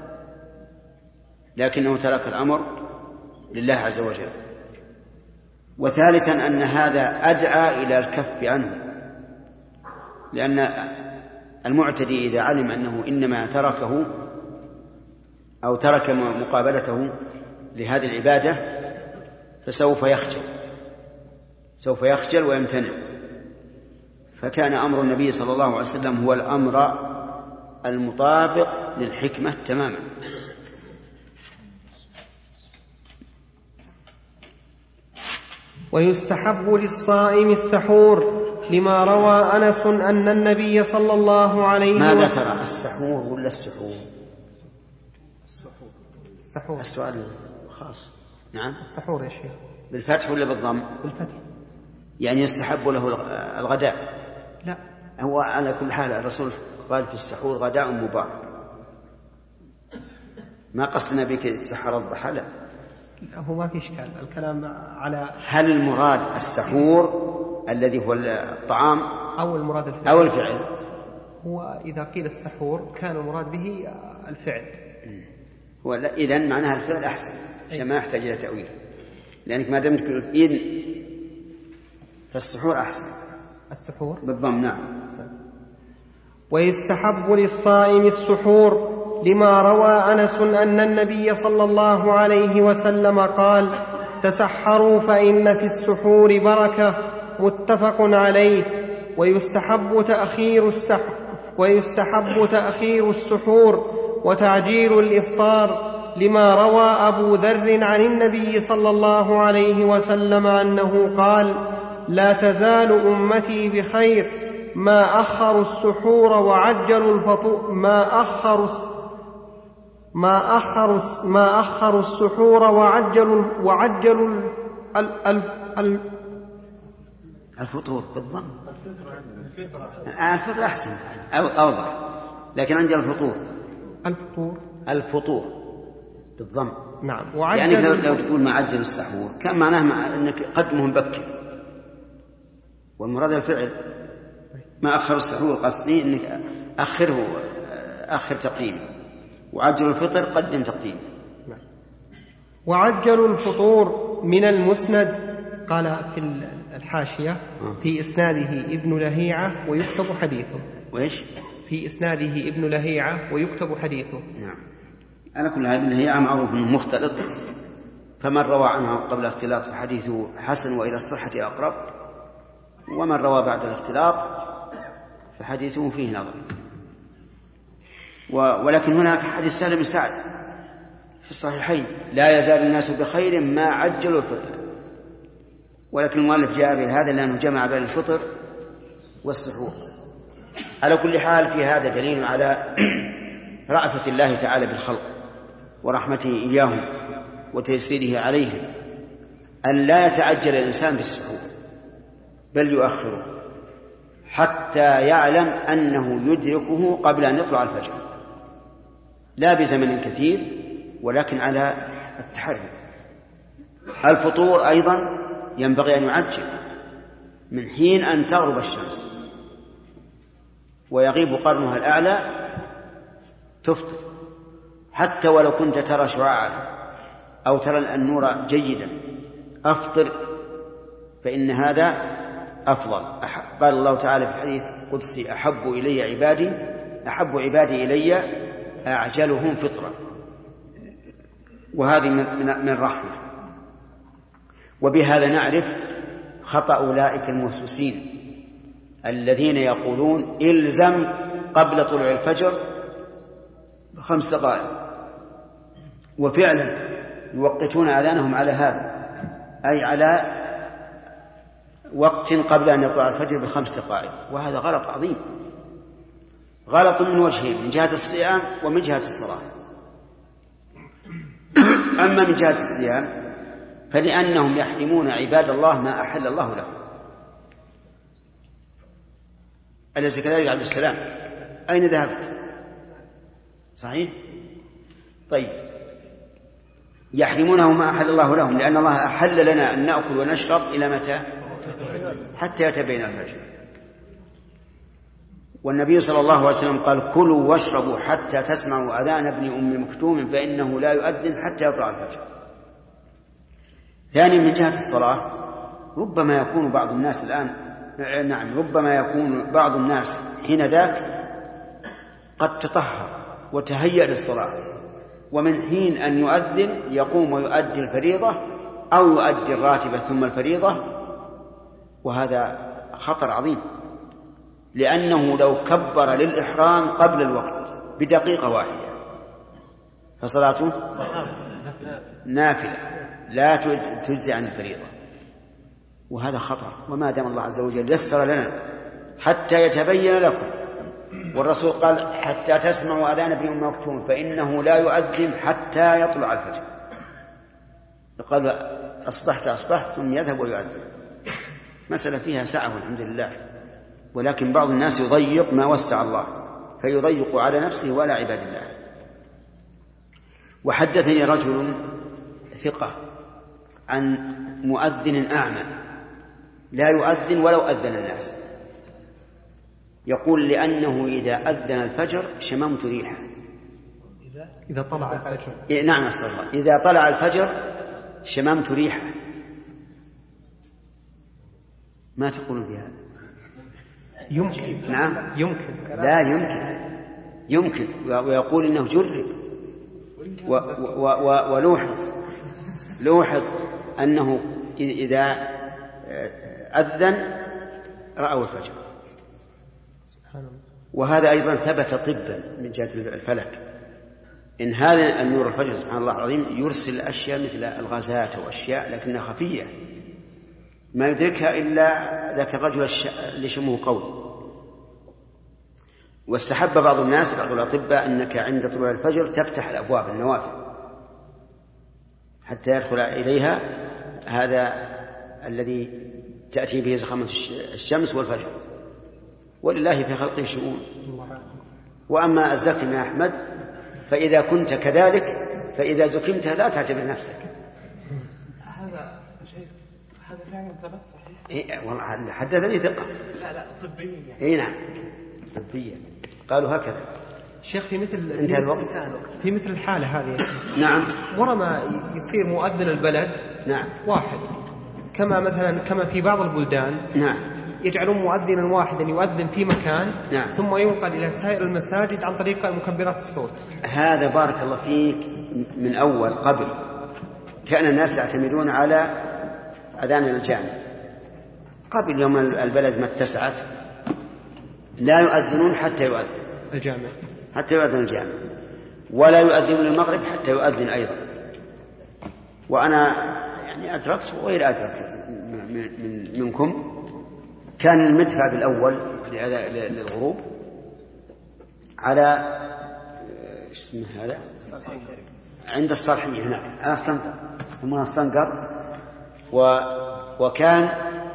لكنه ترك الأمر لله عز وجل. وثالثا أن هذا أدعى إلى الكف عنه، لأن المعتدي إذا علم أنه إنما تركه أو ترك مقابلته لهذه العبادة فسوف يخجل سوف يخجل ويمتنع. فكان أمر النبي صلى الله عليه وسلم هو الأمر المطابق للحكمة تماما. ويستحب للصائم السحور، لما روى أنس أن النبي صلى الله عليه وسلم ماذا ترى السحور ولا السحور؟ السحور. السؤال خاص. نعم السحور يا شيخ. بالفتح ولا بالضم؟ بالفتح. يعني يستحب له الغداء؟ لا، هو على كل حال الرسول قال في السحور غداء مبارك، ما قصدنا بك تسحر الضحى، لا، هو ما في إشكال الكلام على هل المراد السحور الذي هو الطعام أو المراد الفعل؟ أو الفعل. هو إذا قيل السحور كان المراد به الفعل. إذن معناها الفعل أحسن عشان ما يحتاج إلى تأويل، لأنك ما دمت قلت إذن فالسحور أحسن. السحور بالضم. نعم. ويستحب للصائم السحور لما روى أنس أن النبي صلى الله عليه وسلم قال: تسحروا فإن في السحور بركة. متفق عليه. ويستحب تأخير السحر ويستحب تأخير السحور وتعجيل الإفطار لما روى أبو ذر عن النبي صلى الله عليه وسلم أنه قال: لا تزال أمتي بخير ما أخروا السحور وعجلوا الفطور ما أخروا ما أخروا ما أخروا السحور وعجلوا وعجلوا ال ال ال الفطور بالضم. الفطر أحسن أو أوضح، لكن عندي الفطور الفطور الفطور بالضم. نعم. يعني لو, لو تقول ما عجل السحور كان معناه مع أنك قدمه مبكر، والمراد الفعل ما أخر السحور قصدي أنك أخره أخر تقديمه، وعجل الفطر قدم تقديمه. نعم. وعجل الفطور من المسند. قال في الحاشية: في إسناده ابن لهيعة ويكتب حديثه. وإيش؟ في إسناده ابن لهيعة ويكتب حديثه. نعم. على كل هذا ابن لهيعة معروف أنه مختلط، فمن روى عنه قبل الاختلاط فحديثه حسن وإلى الصحة أقرب، ومن روى بعد الاختلاط فحديثه فيه نظر. ولكن هناك حديث سهل بن سعد في الصحيحين: لا يزال الناس بخير ما عجلوا الفطر. ولكن المؤلف جاء بهذا لأنه جمع بين الفطر والسحور. على كل حال في هذا دليل على رأفة الله تعالى بالخلق ورحمته إياهم وتيسيره عليهم، أن لا يتعجل الإنسان بالسحور بل يؤخره حتى يعلم أنه يدركه قبل أن يطلع الفجر، لا بزمن كثير ولكن على التحري. الفطور أيضا ينبغي أن يعجل من حين أن تغرب الشمس ويغيب قرنها الأعلى تفطر، حتى ولو كنت ترى شعاعها أو ترى النور جيدا أفطر، فإن هذا أفضل. قال الله تعالى في الحديث القدسي: أحب إلي عبادي أحب عبادي إلي أعجلهم فطرا. وهذه من الرحمة. وبهذا نعرف خطأ أولئك الموسوسين الذين يقولون إلزم قبل طلوع الفجر بخمس دقائق، وفعلا يوقتون أذانهم على هذا، أي على وقت قبل أن يطلع الفجر بخمس دقائق، وهذا غلط عظيم، غلط من وجهين: من جهة الصيام ومن جهة الصلاة. أما من جهة الصيام فلأنهم يحرمون عباد الله ما أحل الله لهم. أليس كذلك عبد السلام؟ أين ذهبت؟ صحيح؟ طيب، يحرمونه ما أحل الله لهم لأن الله أحل لنا أن نأكل ونشرب إلى متى؟ حتى يتبين الفجر. والنبي صلى الله عليه وسلم قال: كلوا واشربوا حتى تسمعوا أذان ابن أم مكتوم فإنه لا يؤذن حتى يطلع الفجر. ثانيا من جهة الصلاة، ربما يكون بعض الناس الآن نعم ربما يكون بعض الناس حين ذاك قد تطهر وتهيأ للصلاة، ومن حين أن يؤذن يقوم ويؤدي الفريضة أو يؤدي الراتبة ثم الفريضة، وهذا خطر عظيم، لأنه لو كبر للإحرام قبل الوقت بدقيقة واحدة فصلاته نافلة لا تجزي عن الفريضة، وهذا خطر. وما دام الله عز وجل يسر لنا حتى يتبين لكم، والرسول قال: حتى تسمعوا أذان ابن أم مكتوم فإنه لا يؤذن حتى يطلع الفجر. قال: أصبحت أصبحت ثم يذهب ويؤذن. مسألة فيها سعة والحمد لله، ولكن بعض الناس يضيق ما وسع الله فيضيق على نفسه ولا عباد الله. وحدثني رجل ثقة عن مؤذن أعمى لا يؤذن ولو أذن الناس، يقول لأنه إذا أذن الفجر شممت ريحه. إذا طلع الفجر إيه نعم الصلاة. إذا طلع الفجر شممت ريحه. ما تقولون بهذا؟ يمكن. نعم يمكن. لا يمكن. يمكن. ويقول إنه جرب. و و و ولوحظ لوحظ أنه إذا أذن رأوا الفجر. وهذا أيضا ثبت طبا من جهة الفلك، إن هذا النور الفجر سبحان الله العظيم يرسل أشياء مثل الغازات وأشياء لكنها خفية ما يدركها إلا ذاك الرجل اللي شمه قوي. واستحب بعض الناس بعض الأطباء أنك عند طلوع الفجر تفتح الأبواب النوافذ حتى يدخل إليها هذا الذي تأتي به زخمة الشمس والفجر، ولله في خلقه شؤون. وأما الزكم يا أحمد فإذا كنت كذلك فإذا زكمت لا تعتبر نفسك. هذا شيء هذا فعلا ثبت صحيح؟ إيه والله حدثني ثقة. لا لا طبيا يعني. إيه نعم طبيا قالوا هكذا. شيخ في مثل انتهى الوقت. في مثل الحالة هذه نعم ورا ما يصير مؤذن البلد نعم واحد، كما مثلا كما في بعض البلدان نعم يجعلون مؤذنا واحدا يؤذن في مكان نعم. ثم ينقل إلى سائر المساجد عن طريق مكبرات الصوت. هذا بارك الله فيك من أول قبل كان الناس يعتمدون على أذان الجامع. قبل يوم البلد ما اتسعت لا يؤذنون حتى يؤذن الجامع حتى يؤذن الجامع، ولا يؤذنون المغرب حتى يؤذن أيضا. وأنا يعني أدركت وغير أدرك من منكم كان المدفع بالأول للغروب على اسمه هذا عند الصالحية هنا على الصنقر ثم الصنقر. و وكان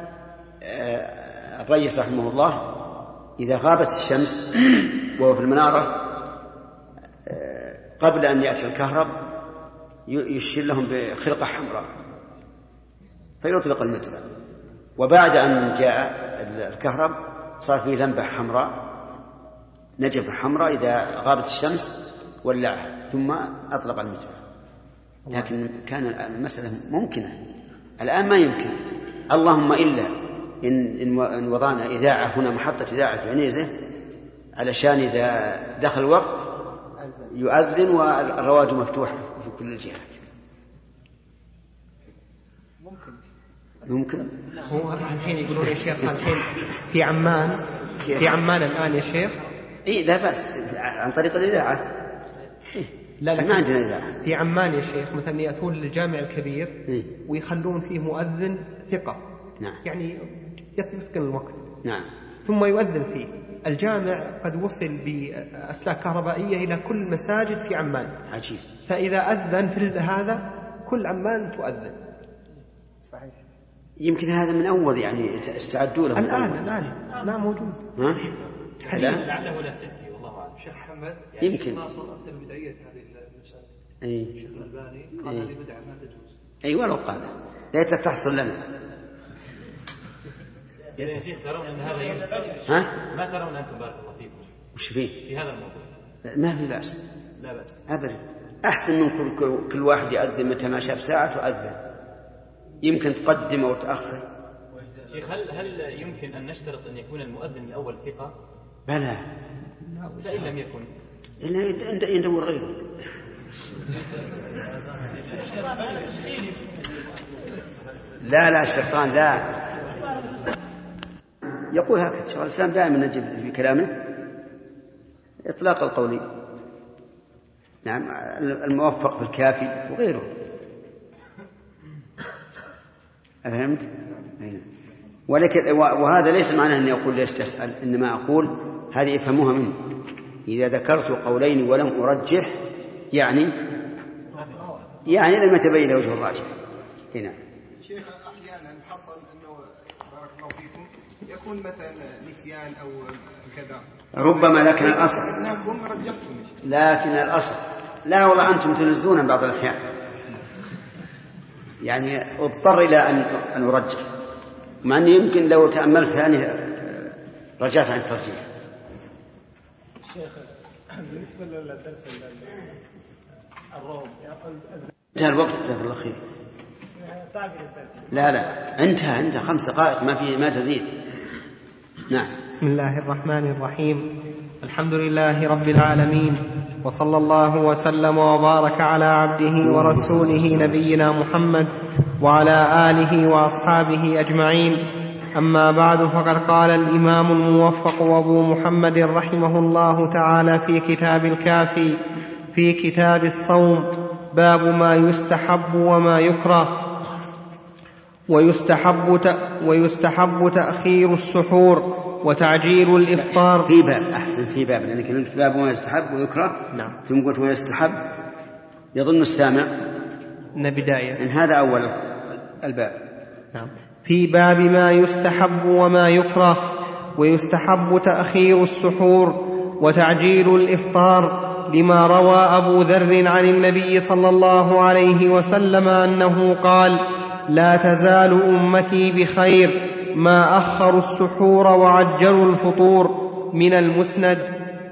الرئيس رحمه الله إذا غابت الشمس وهو في المنارة قبل أن يأتي الكهرب يشير لهم بخرقة حمراء فيطلق المدفع، وبعد أن جاء الكهرب صار فيه لمبة حمراء نجفة حمراء إذا غابت الشمس ولعها ثم أطلق المدفع. لكن كان المسألة ممكنة، الآن ما يمكن. اللهم إلا إن, إن وضعنا إذاعة هنا محطة إذاعة في عنيزة علشان إذا دخل الوقت يؤذن والرواد مفتوحة في كل الجهات. ممكن ممكن هو الحين يقولون يا شيخ الحين في عمان في عمان الآن يا شيخ إيه لا بأس عن طريق الإذاعة. إيه؟ لا لا ما عندنا إذاعة في عمان يا شيخ مثلا يأتون للجامع الكبير إيه؟ ويخلون فيه مؤذن ثقة نعم. يعني يتقن الوقت نعم. ثم يؤذن فيه. الجامع قد وصل بأسلاك كهربائية إلى كل المساجد في عمان. عجيب. فإذا أذن في هذا كل عمان تؤذن. صحيح. يمكن هذا من أول يعني استعدوا له الآن الآن لا موجود. ها؟ لا لعله لا سيدي والله أعلم. شيخ محمد يعني يمكن ناصر أكثر بدعية هذه المسألة. أي. الشيخ الألباني قال هذه بدعة ما تجوز. أي ولو قال ليت تحصل لنا. يا شيخ ترون أن هذا ينفع؟ ها؟ ما ترون أنتم بارك الله فيكم وش فيه؟ في هذا الموضوع؟ ما في بأس. لا بأس أبدا. أحسن من كل, كل واحد يأذن متى ما شاف ساعة تؤذن. يمكن تقدم أو تأخر. شيخ هل هل يمكن أن نشترط أن يكون المؤذن الأول ثقة؟ بلى. فإن لم يكن إلا يندور غيره. لا لا الشيطان لا يقول هكذا. شيخ الإسلام دائما نجد في كلامه إطلاق القول. نعم الموفق بالكافي وغيره. أفهمت؟ ولكن وهذا ليس معناه أن يقول ليش تسأل، إنما أقول هذه يفهموها منه. إذا ذكرت قولين ولم أرجح يعني يعني لم يتبين وجه الراجح. هنا شيخ أحيانا حصل أنه بارك الله فيكم يكون مثلا نسيان أو كذا ربما، لكن الأصل نعم رجعتم لكن الأصل لا والله أنتم تنزون بعض الأحيان. يعني اضطر إلى أن أن أرجح، مع أني يمكن لو تأملت ثاني رجعت عن الترجيح. شيخ بالنسبة للدرس الروم انتهى الوقت جزاك الله خير. لا لا انتهى انتهى خمس دقائق ما في ما تزيد. نعم. بسم الله الرحمن الرحيم. الحمد لله رب العالمين، وصلى الله وسلم وبارك على عبده ورسوله نبينا محمد وعلى آله وأصحابه أجمعين. أما بعد، فقد قال الإمام الموفق أبو محمد رحمه الله تعالى في كتاب الكافي في كتاب الصوم: باب ما يستحب وما يكره. ويستحب, ويستحب تأخير السحور وتعجيل الإفطار. في باب أحسن في باب لأن كلمة باب ما يستحب ويكره. نعم. ثم قلت ويستحب يظن السامع إن بداية إن هذا أول الباب. نعم. في باب ما يستحب وما يكره. ويستحب تأخير السحور وتعجيل الإفطار، لما روى أبو ذر عن النبي صلى الله عليه وسلم أنه قال: لا تزال أمتي بخير ما أخروا السحور وعجلوا الفطور. من المسند.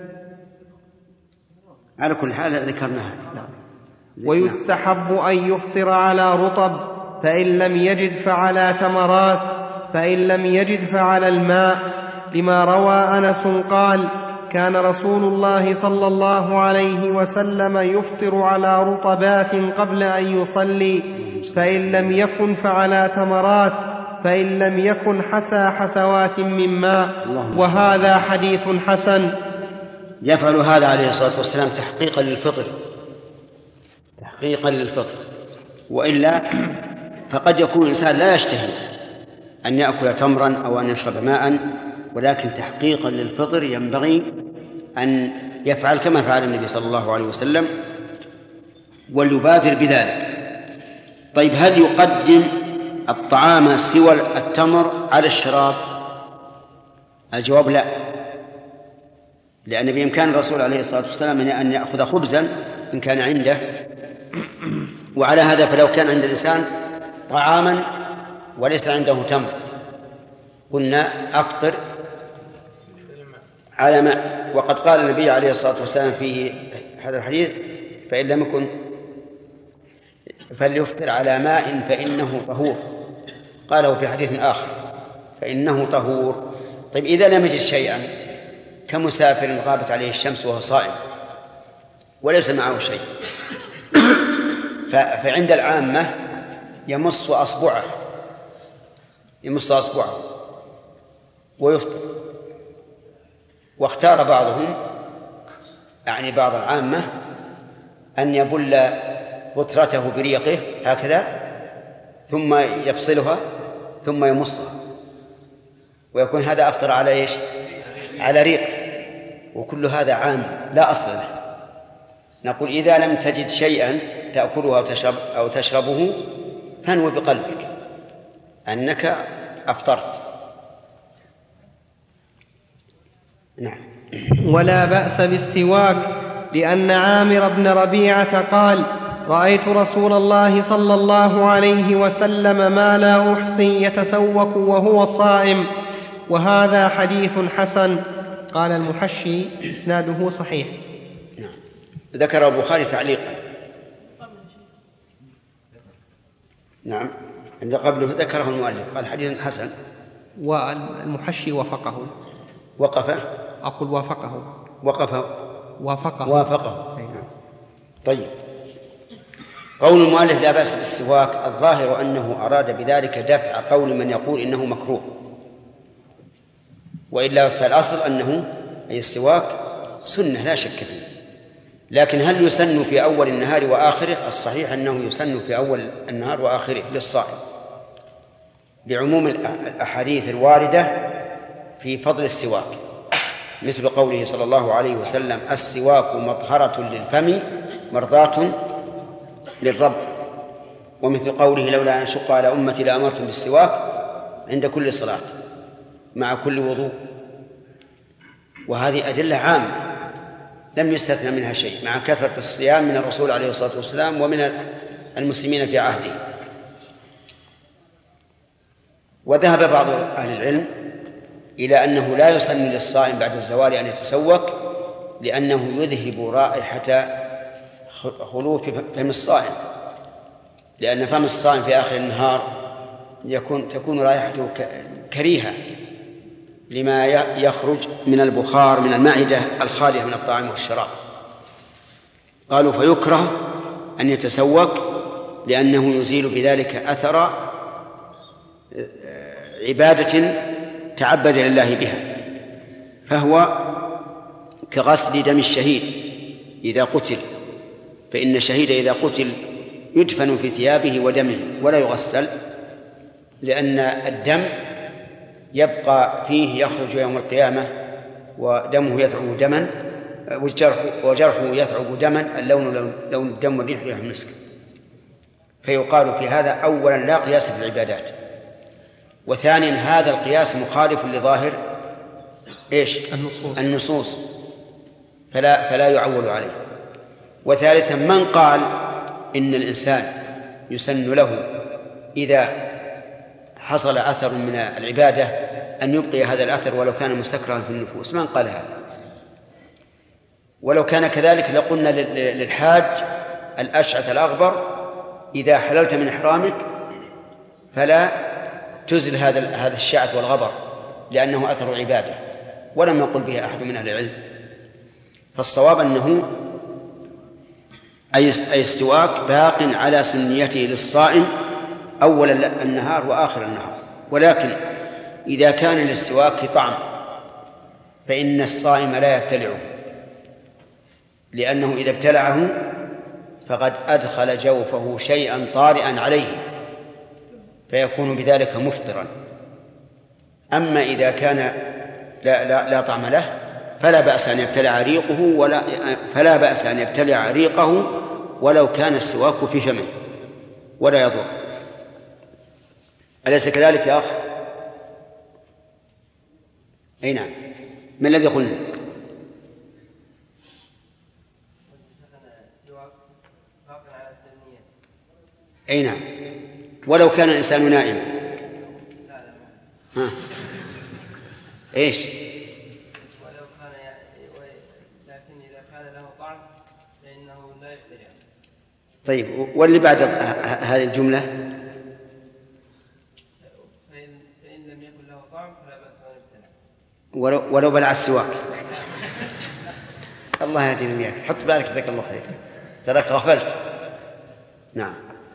على كل حال ذكرناها. نعم. ويستحب أن يفطر على رطب، فإن لم يجد فعلى تمرات، فإن لم يجد فعلى الماء، لما روى أنس قال: كان رسول الله صلى الله عليه وسلم يفطر على رطبات قبل أن يصلي، فإن لم يكن فعلى تمرات، فإن لم يكن حسى حسوات من ماء. وهذا حديث حسن. يفعل هذا عليه الصلاة والسلام تحقيقا للفطر تحقيقا للفطر وإلا فقد يكون الإنسان لا يشتهي أن يأكل تمرا أو أن يشرب ماء، ولكن تحقيقا للفطر ينبغي أن يفعل كما فعل النبي صلى الله عليه وسلم وليبادر بذلك. طيب، هل يقدم الطعام سوى التمر على الشراب؟ الجواب لا، لأن بإمكان الرسول عليه الصلاة والسلام أن يأخذ خبزا إن كان عنده، وعلى هذا فلو كان عند الإنسان طعاما وليس عنده تمر قلنا أفطر على ماء. وقد قال النبي عليه الصلاة والسلام في هذا الحديث: فإن لم يكن فليفطر على ماء فإنه طهور. قاله في حديث آخر فإنه طهور. طيب، إذا لم يجد شيئا كمسافر غابت عليه الشمس وهو صائم وليس معه شيء، فعند العامة يمص أصبعه يمص أصبعه ويفطر. واختار بعضهم يعني بعض العامة أن يبل وترته بريقه هكذا ثم يفصلها ثم يمصها، ويكون هذا أفطر على إيش؟ على ريق. وكل هذا عام لا أصل له. نقول: إذا لم تجد شيئا تأكله أو تشرب أو تشربه فانوي بقلبك أنك أفطرت. نعم. ولا بأس بالسواك، لأن عامر بن ربيعة قال: رأيت رسول الله صلى الله عليه وسلم ما لا أحصي يتسوك وهو صائم. وهذا حديث حسن. قال المحشي: إسناده صحيح. نعم. ذكر البخاري تعليقا. نعم، عند قبله ذكره المؤلف قال حديث حسن، والمحشي وافقه. وقفه أقول وافقه وقفه وافقه وافقه. طيب، قول المؤلف لا بأس بالسواك الظاهر أنه أراد بذلك دفع قول من يقول إنه مكروه، وإلا فالأصل أنه أي السواك سنة لا شك فيه. لكن هل يسن في أول النهار وآخره؟ الصحيح أنه يسن في أول النهار وآخره للصائم، لعموم الأحاديث الواردة في فضل السواك، مثل قوله صلى الله عليه وسلم: السواك مطهرة للفم مرضاة للرب، ومثل قوله: لولا أن أشق على أمتي لأمرتم بالسواك عند كل صلاة مع كل وضوء. وهذه أدلة عامة لم يستثنى منها شيء، مع كثرة الصيام من الرسول عليه الصلاة والسلام ومن المسلمين في عهده. وذهب بعض أهل العلم إلى أنه لا يسن للصائم بعد الزوال أن يتسوك، لأنه يذهب رائحة خلوف فم الصائم، لأن فم الصائم في آخر النهار يكون تكون رائحته كريهة لما يخرج من البخار من المعدة الخالية من الطعام والشراب. قالوا فيكره أن يتسوك لأنه يزيل بذلك أثر عبادة تعبد لله بها، فهو كغسل دم الشهيد إذا قتل، فإن الشهيد إذا قتل يدفن في ثيابه ودمه ولا يغسل، لأن الدم يبقى فيه يخرج يوم القيامة ودمه يثعب دما وجرحه يثعب دما، اللون لون الدم والريح ريح المسك. فيقال في هذا أولا لا قياس في العبادات، وثانيا هذا القياس مخالف لظاهر إيش؟ النصوص, النصوص فلا, فلا يعول عليه. وثالثا من قال إن الإنسان يسن له إذا حصل أثر من العبادة أن يبقي هذا الأثر ولو كان مستكرها في النفوس؟ من قال هذا؟ ولو كان كذلك لقلنا للحاج الأشعث الأغبر إذا حللت من إحرامك فلا تزل هذا هذا الشعث والغبر لأنه أثر عبادة، ولم يقل به أحد من أهل العلم. فالصواب أنه أي السواك باق على سنيته للصائم أول النهار وآخر النهار، ولكن إذا كان للسواك طعم فإن الصائم لا يبتلعه، لأنه إذا ابتلعه فقد أدخل جوفه شيئا طارئا عليه فيكون بذلك مفطرا. أما إذا كان لا, لا, لا طعم له فلا بأس أن يبتلع ريقه ولا فلا بأس أن يبتلع ريقه ولو كان السواك في فمه ولا يضر. أليس كذلك يا أخ؟ أي نعم. ما الذي قلنا؟ أي نعم. ولو كان الإنسان نائما. ها. إيش؟ ولو كان لكن إذا كان له طعم فإنه لا يبتلع. طيب واللي بعد هذه الجملة؟ فإن, فإن لم يكن له طعم فلا بأس أن يبتلع. ولو ولو بلع السواك. الله يهدينا وياك، حط بالك جزاك الله خير، تراك غفلت. نعم.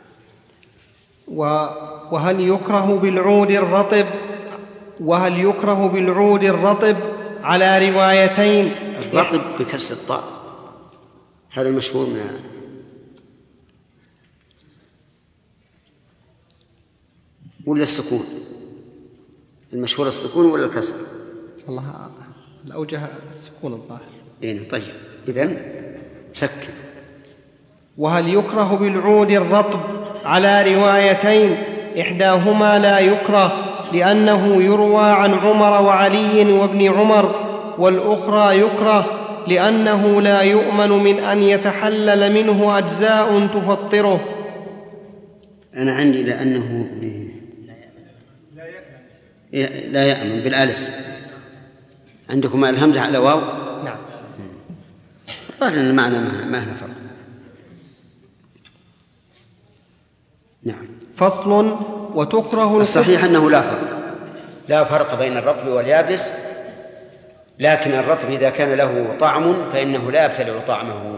وهل يكره بالعود الرطب وهل يكره بالعود الرطب على روايتين؟ الرطب بكسر الطاء، هذا المشهور من ولا السكون؟ المشهور السكون ولا الكسر؟ والله الأوجه السكون الظاهر. إيه طيب إذن سكن. وهل يكره بالعود الرطب على روايتين، إحداهما لا يكره لأنه يروى عن عمر وعلي وابن عمر، والأخرى يكره لأنه لا يؤمن من أن يتحلل منه أجزاء تفطره. أنا عندي لأنه لا يأمن بالألف، عندكم الهمزة على واو؟ نعم. قال لنا المعنى ما هنا فرق. نعم. فصل. وتكره الصحيح أنه لا فرق لا فرق بين الرطب واليابس، لكن الرطب إذا كان له طعم فإنه لا يبتلع طعمه.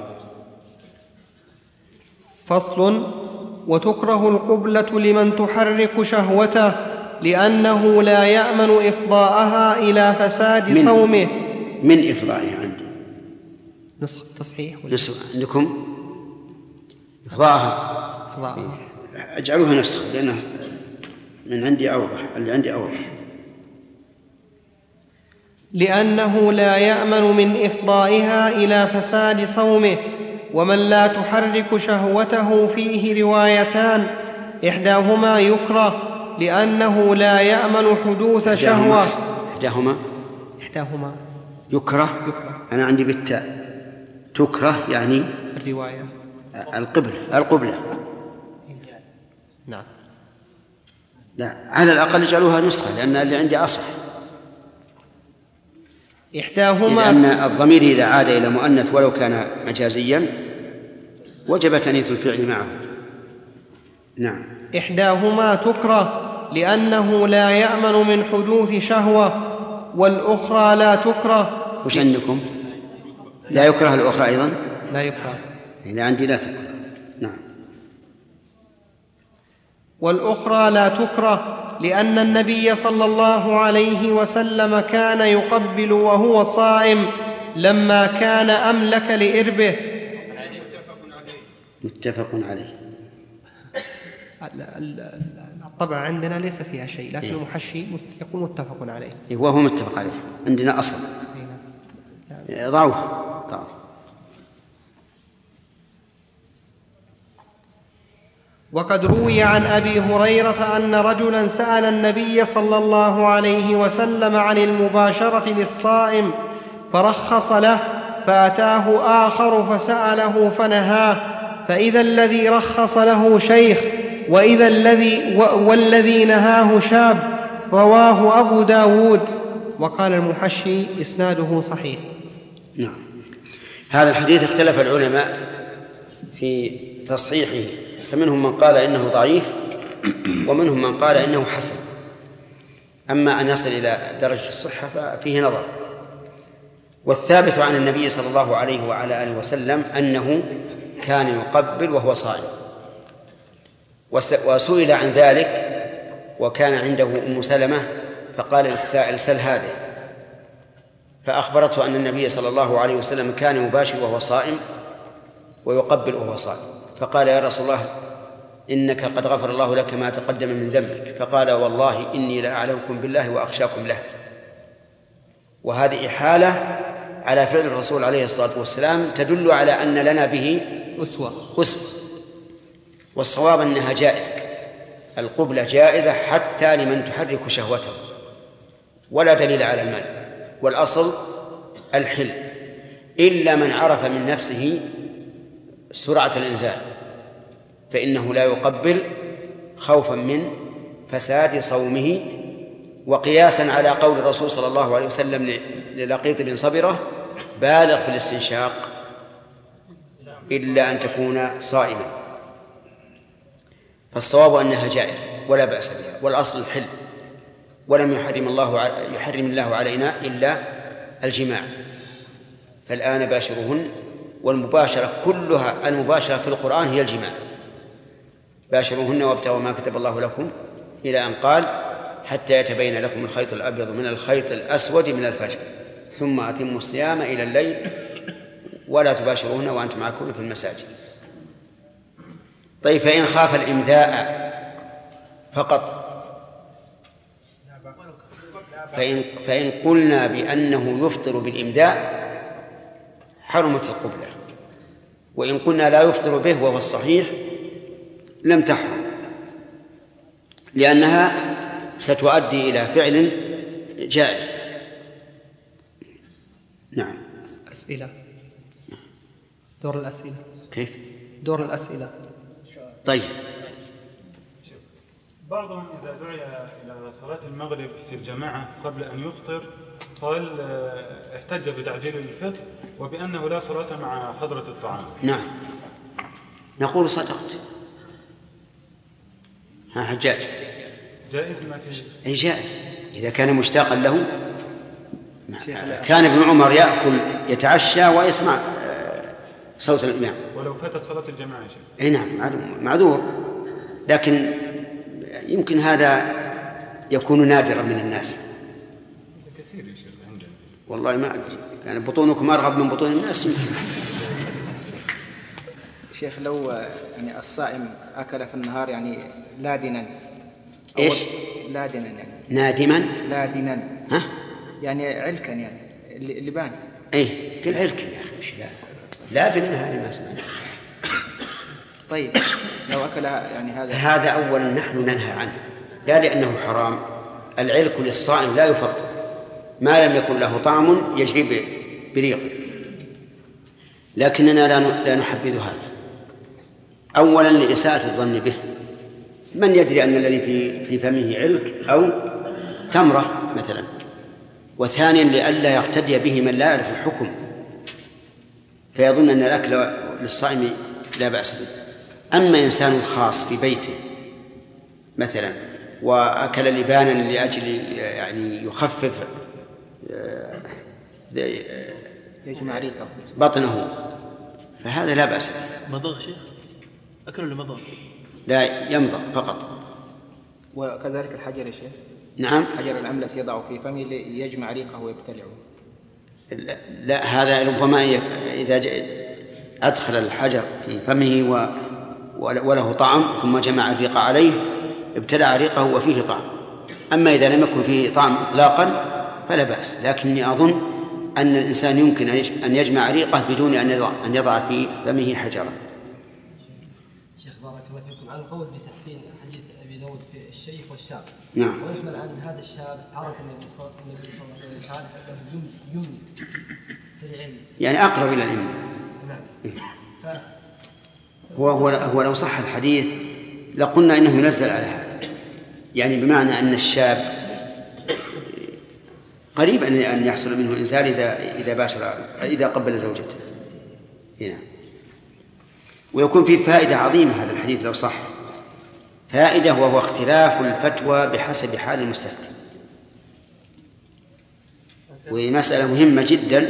فصل. وتكره القبلة لمن تحرك شهوته لأنه لا يأمن إفضاءها إلى فساد من صومه. من إفضائها عندي نسخ تصحيح نسخ عندكم إفضاءها إفضاءها. اجعلوها نسخة لأنه من عندي أوضح، اللي عندي أوضح. لأنه لا يأمن من إفضائها إلى فساد صومه. ومن لا تحرك شهوته فيه روايتان، إحداهما يكره لأنه لا يأمن حدوث شهوة. إحداهما إحداهما يكره. يكره. أنا عندي بالتاء تكره يعني الرواية القبلة القبلة. نعم. لا، على الأقل اجعلوها نسخة، لأن اللي عندي أصح. إحداهما لأن الضمير إذا عاد إلى مؤنث ولو كان مجازيا وجب تأنيث الفعل معه. نعم. إحداهما تكره لأنه لا يأمن من حدوث شهوة، والأخرى لا تكره. وش عندكم؟ لا يكره الأخرى أيضا؟ لا يكره. إذا عندي لا تكره. نعم. والأخرى لا تكره لأن النبي صلى الله عليه وسلم كان يقبل وهو صائم لما كان أملك لإربه. متفق عليه. الطبع عندنا ليس فيها شيء، لكن المحشي يقول متفق عليه. وهو متفق عليه عندنا أصل. ضعوه ضعوه. وقد روي عن أبي هريرة أن رجلا سأل النبي صلى الله عليه وسلم عن المباشرة للصائم فرخص له، فأتاه آخر فسأله فنهاه، فإذا الذي رخص له شيخ وإذا الذي والذي نهاه شاب. رواه أبو داود. وقال المحشي إسناده صحيح. نعم. هذا الحديث اختلف العلماء في تصحيحه، فمنهم من قال إنه ضعيف ومنهم من قال إنه حسن. أما أن يصل إلى درجة الصحة ففيه نظر. والثابت عن النبي صلى الله عليه وعلى آله وسلم أنه كان يقبل وهو صائم، وسئل عن ذلك وكان عنده أم سلمة فقال للسائل سل هذه، فأخبرته أن النبي صلى الله عليه وسلم كان يباشر وهو صائم ويقبل وهو صائم، فقال يا رسول الله إنك قد غفر الله لك ما تقدم من ذنبك، فقال والله إني لأعلمكم بالله وأخشاكم له. وهذه إحالة على فعل الرسول عليه الصلاة والسلام تدل على أن لنا به أسوة. أسوة. والصواب أنها جائزة، القبلة جائزة حتى لمن تحرك شهوته، ولا دليل على المنع، والأصل الحل، إلا من عرف من نفسه سرعة الإنزال فإنه لا يقبل خوفا من فساد صومه، وقياسا على قول الرسول صلى الله عليه وسلم للقيط بن صبرة بالغ في الاستنشاق إلا أن تكون صائما. فالصواب أنها جائزة ولا بأس بها، والأصل الحل، ولم يحرم الله يحرم الله علينا إلا الجماع. فالآن باشرهن، والمباشرة كلها المباشرة في القرآن هي الجماع. باشرهن وابتغوا ما كتب الله لكم إلى أن قال حتى يتبين لكم الخيط الأبيض من الخيط الأسود من الفجر ثم أتموا الصيام إلى الليل ولا تباشرون وأنتم عاكفون في المساجد. طيب فإن خاف الإمذاء فقط، فإن, فإن قلنا بأنه يفطر بالإمذاء حرمت القبلة، وإن قلنا لا يفطر به وهو الصحيح لم تحرم، لأنها ستؤدي إلى فعل جائز. نعم. أسئلة. دور الأسئلة. كيف؟ دور الأسئلة. طيب. بعضهم إذا دعي إلى صلاة المغرب في الجماعة قبل أن يفطر قال احتج بتعجيل الفطر وبأنه لا صلاة مع حضرة الطعام. نعم، نقول صدقت. ها حجاج، جائز ما فيه؟ أي جائز إذا كان مشتاقا له. كان ابن عمر يأكل يتعشى ويسمع صوت الإمام ولو فاتت صلاة الجماعة يا شيخ. أي نعم معذور، لكن يمكن هذا يكون نادرا من الناس. كثير يا شيخ عندنا والله ما أدري، يعني بطونكم أرغب من بطون الناس يمكن. شيخ لو يعني الصائم أكل في النهار يعني لادنا، إيش؟ لادنا يعني نادما، لادنا ها؟ يعني علكا يعني اللبان. إيه كل علكا يا أخي، مش لا لا بنا هذه ما سمعنا. طيب لو أكل يعني هذا هذا أولا نحن ننهى عنه، لا لأنه حرام. العلك للصائم لا يفطر ما لم يكن له طعم يجري بريقه، لكننا لا نحبذ هذا. أولا لإساءة الظن به، من يدري أن الذي في في فمه علك أو تمرة مثلا. وثانيا لئلا يقتدي به من لا يعرف الحكم فيظن أن الأكل للصائم لا بأس به. أما إنسان خاص في بيته مثلا وأكل لبانا لأجل يعني يخفف بطنه فهذا لا بأس به. مضغ شيخ أكل ولا مضغ؟ لا يمضغ فقط. وكذلك الحجر يا شيخ. نعم حجر الأملس يضع في فمه ليجمع ريقه ويبتلعه. لا, لا هذا ربما إذا أدخل الحجر في فمه وله طعم ثم جمع الريق عليه ابتلع ريقه وفيه طعم. أما إذا لم يكن فيه طعم إطلاقا فلا بأس. لكني أظن أن الإنسان يمكن أن يجمع ريقه بدون أن يضع في فمه حجرا. شيخ بارك الله فيكم عن القول بتحسين حديث أبي داود في الشيخ والشاب. نعم. ويحمل عن هذا الشاب عرف النبي صلى الله عليه وسلم أنه يمني سريع يعني أقرب إلى الإمنة. نعم. ف... هو هو هو لو صح الحديث لقلنا إنه ينزل على هذا، يعني بمعنى أن الشاب قريب أن يحصل منه الإنزال إذا إذا باشر إذا قبل زوجته. هنا ويكون فيه فائدة عظيمة هذا الحديث لو صح، فائدة وهو اختلاف الفتوى بحسب حال المستفتي، ومسألة مهمة جدا،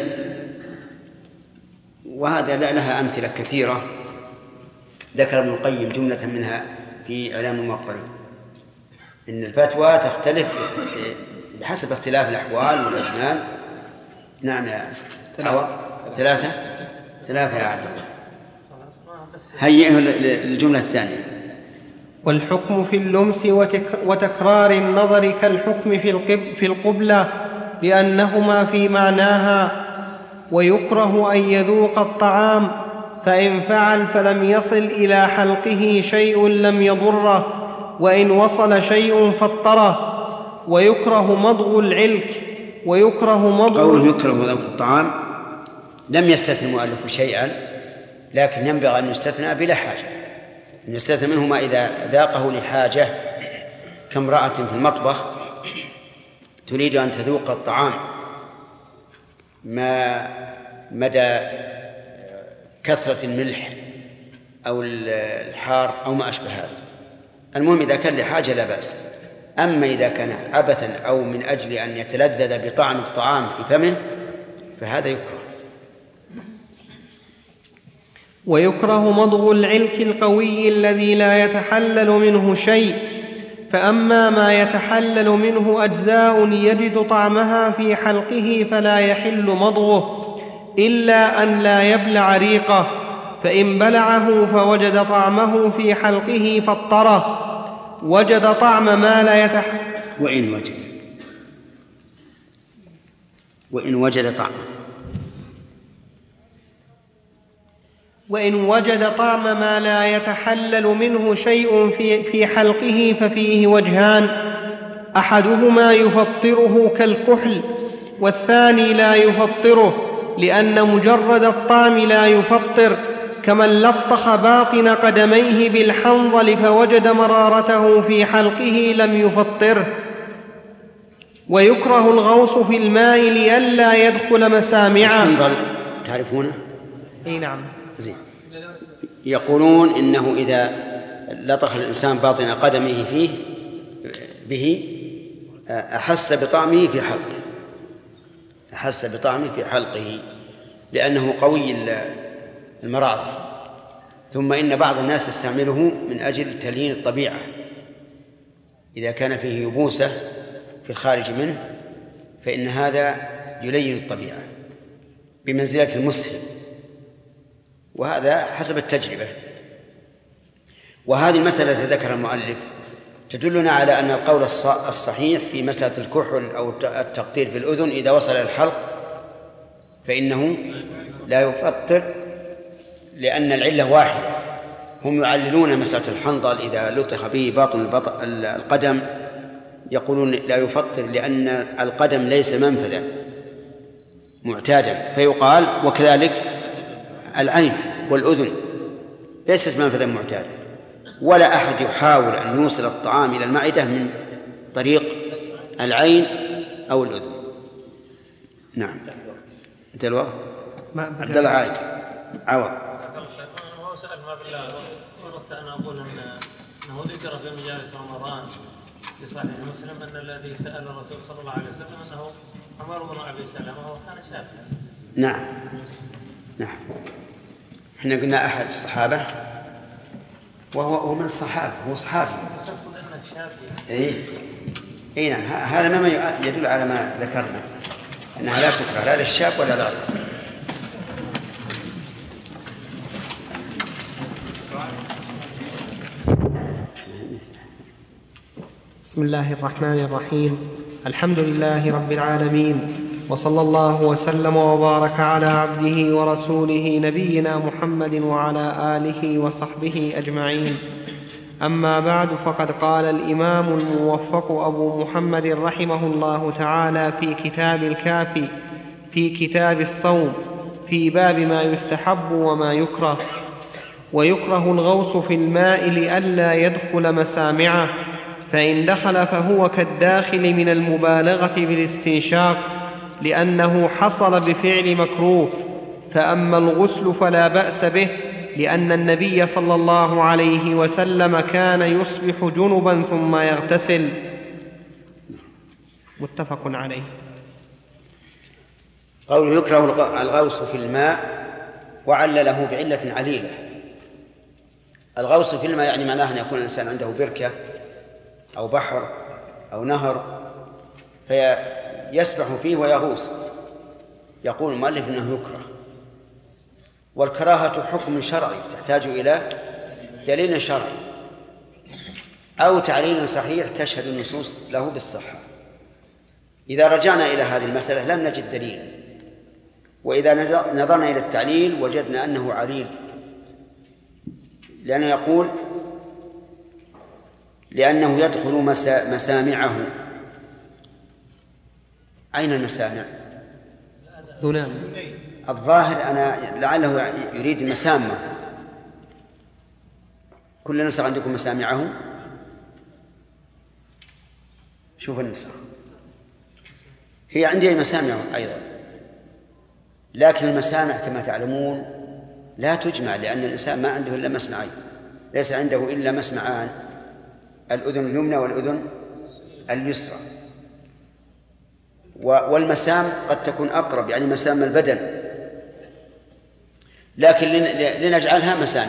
وهذا لها أمثلة كثيرة ذكر ابن القيم جملة منها في إعلام الموقرين، إن الفتوى تختلف بحسب اختلاف الأحوال والأزمان. نعم يا عوض. ثلاثة ثلاثة يا عبد الله. هيئه للجملة الثانية. والحكم في اللمس وتكرار النظر كالحكم في القبلة لأنهما في معناها. ويكره أن يذوق الطعام، فإن فعل فلم يصل إلى حلقه شيء لم يضره، وإن وصل شيء فطره. ويكره مضغ العلك. ويكره مضغ قوله يكره ذوق الطعام لم يستثن المؤلف شيئا، لكن ينبغي أن يستثنى بلا حاجة، أن يستثنى منه ما إذا ذاقه لحاجة، كامرأة في المطبخ تريد أن تذوق الطعام ما مدى كثرة الملح أو الحار أو ما أشبه هذا. المهم إذا كان لحاجة لا بأس. أما إذا كان عبثا أو من أجل أن يتلذذ بطعم الطعام في فمه فهذا يكره. ويكره مضغ العلك القوي الذي لا يتحلل منه شيء، فأما ما يتحلل منه أجزاء يجد طعمها في حلقه فلا يحل مضغه إلا أن لا يبلع ريقه، فإن بلعه فوجد طعمه في حلقه فاضطره. وجد طعم ما لا يتحلل وإن وجد وإن وجد طعمه وإن وجد طعم ما لا يتحلل منه شيء في, في حلقه ففيه وجهان، أحدهما يفطره كالكحل، والثاني لا يفطره، لأن مجرد الطعم لا يفطر، كمن لطخ باطن قدميه بالحنظل فوجد مرارته في حلقه لم يفطره. ويكره الغوص في الماء لئلا يدخل مسامعه. الحنظل تعرفونه؟ اي نعم. زين. يقولون إنه إذا لطخ الإنسان باطن قدمه فيه به أحس بطعمه في حلقه أحس بطعمه في حلقه لأنه قوي المرارة. ثم إن بعض الناس يستعمله من أجل تليين الطبيعة، إذا كان فيه يبوسة في الخارج منه فإن هذا يلين الطبيعة بمنزلة المسهل، وهذا حسب التجربة. وهذه المسألة التي ذكر المؤلف تدلنا على أن القول الصحيح في مسألة الكحل أو التقطير في الأذن إذا وصل الحلق فإنه لا يفطر، لأن العلة واحدة. هم يعللون مسألة الحنظل إذا لطخ به باطن القدم يقولون لا يفطر لأن القدم ليس منفذا معتادا، فيقال وكذلك العين والأذن ليست منفذا معتادا، ولا أحد يحاول أن يوصل الطعام إلى المعدة من طريق العين أو الأذن. نعم. أنت الوقت عبد الله عايد عوض. هو سأل ما بالله أردت أن أقول أن أنه ذكر في مجالس رمضان في صحيح مسلم أن الذي سأل الرسول صلى الله عليه وسلم أنه عمر بن أبي سلمة وهو كان شافعا. نعم نعم. احنا قلنا أحد الصحابة وهو هو من الصحابة، هو صحابي. بس أقصد أنك شافعي. إيه إيه نعم. هذا ما يدل على ما ذكرنا أنها لا تكره لا للشاب ولا للغير. بسم الله الرحمن الرحيم. الحمد لله رب العالمين، وصلى الله وسلم وبارك على عبده ورسوله نبينا محمد وعلى آله وصحبه أجمعين. أما بعد، فقد قال الإمام الموفق أبو محمد رحمه الله تعالى في كتاب الكافي في كتاب الصوم في باب ما يستحب وما يكره: ويكره الغوص في الماء لئلا يدخل مسامعه، فإن دخل فهو كالداخل من المبالغة بالاستنشاق، لأنه حصل بفعل مكروه. فأما الغسل فلا بأس به، لأن النبي صلى الله عليه وسلم كان يصبح جنبا ثم يغتسل. متفق عليه. قول يكره الغوص في الماء وعلله بعلة عليلة. الغوص في الماء يعني معناه أن يكون الإنسان عنده بركة أو بحر أو نهر فيسبح فيه ويغوص. يقول المؤلف أنه يكره، والكراهة حكم شرعي تحتاج إلى دليل شرعي أو تعليل صحيح تشهد النصوص له بالصحة. إذا رجعنا إلى هذه المسألة لم نجد دليلا، وإذا نظرنا إلى التعليل وجدنا أنه عليل، لأنه يقول لأنه يدخل مسامعه. أين المسامع؟ الظاهر أنا لعله يريد مسامة. كل نسخ عندكم مسامعه؟ شوف النسخ، هي عندي مسامع أيضا، لكن المسامع كما تعلمون لا تجمع، لأن الإنسان ما عنده إلا مسمعين، ليس عنده إلا مسمعان، الأذن اليمنى والأذن اليسرى. والمسام قد تكون أقرب، يعني مسام البدن، لكن لنجعلها مسامع،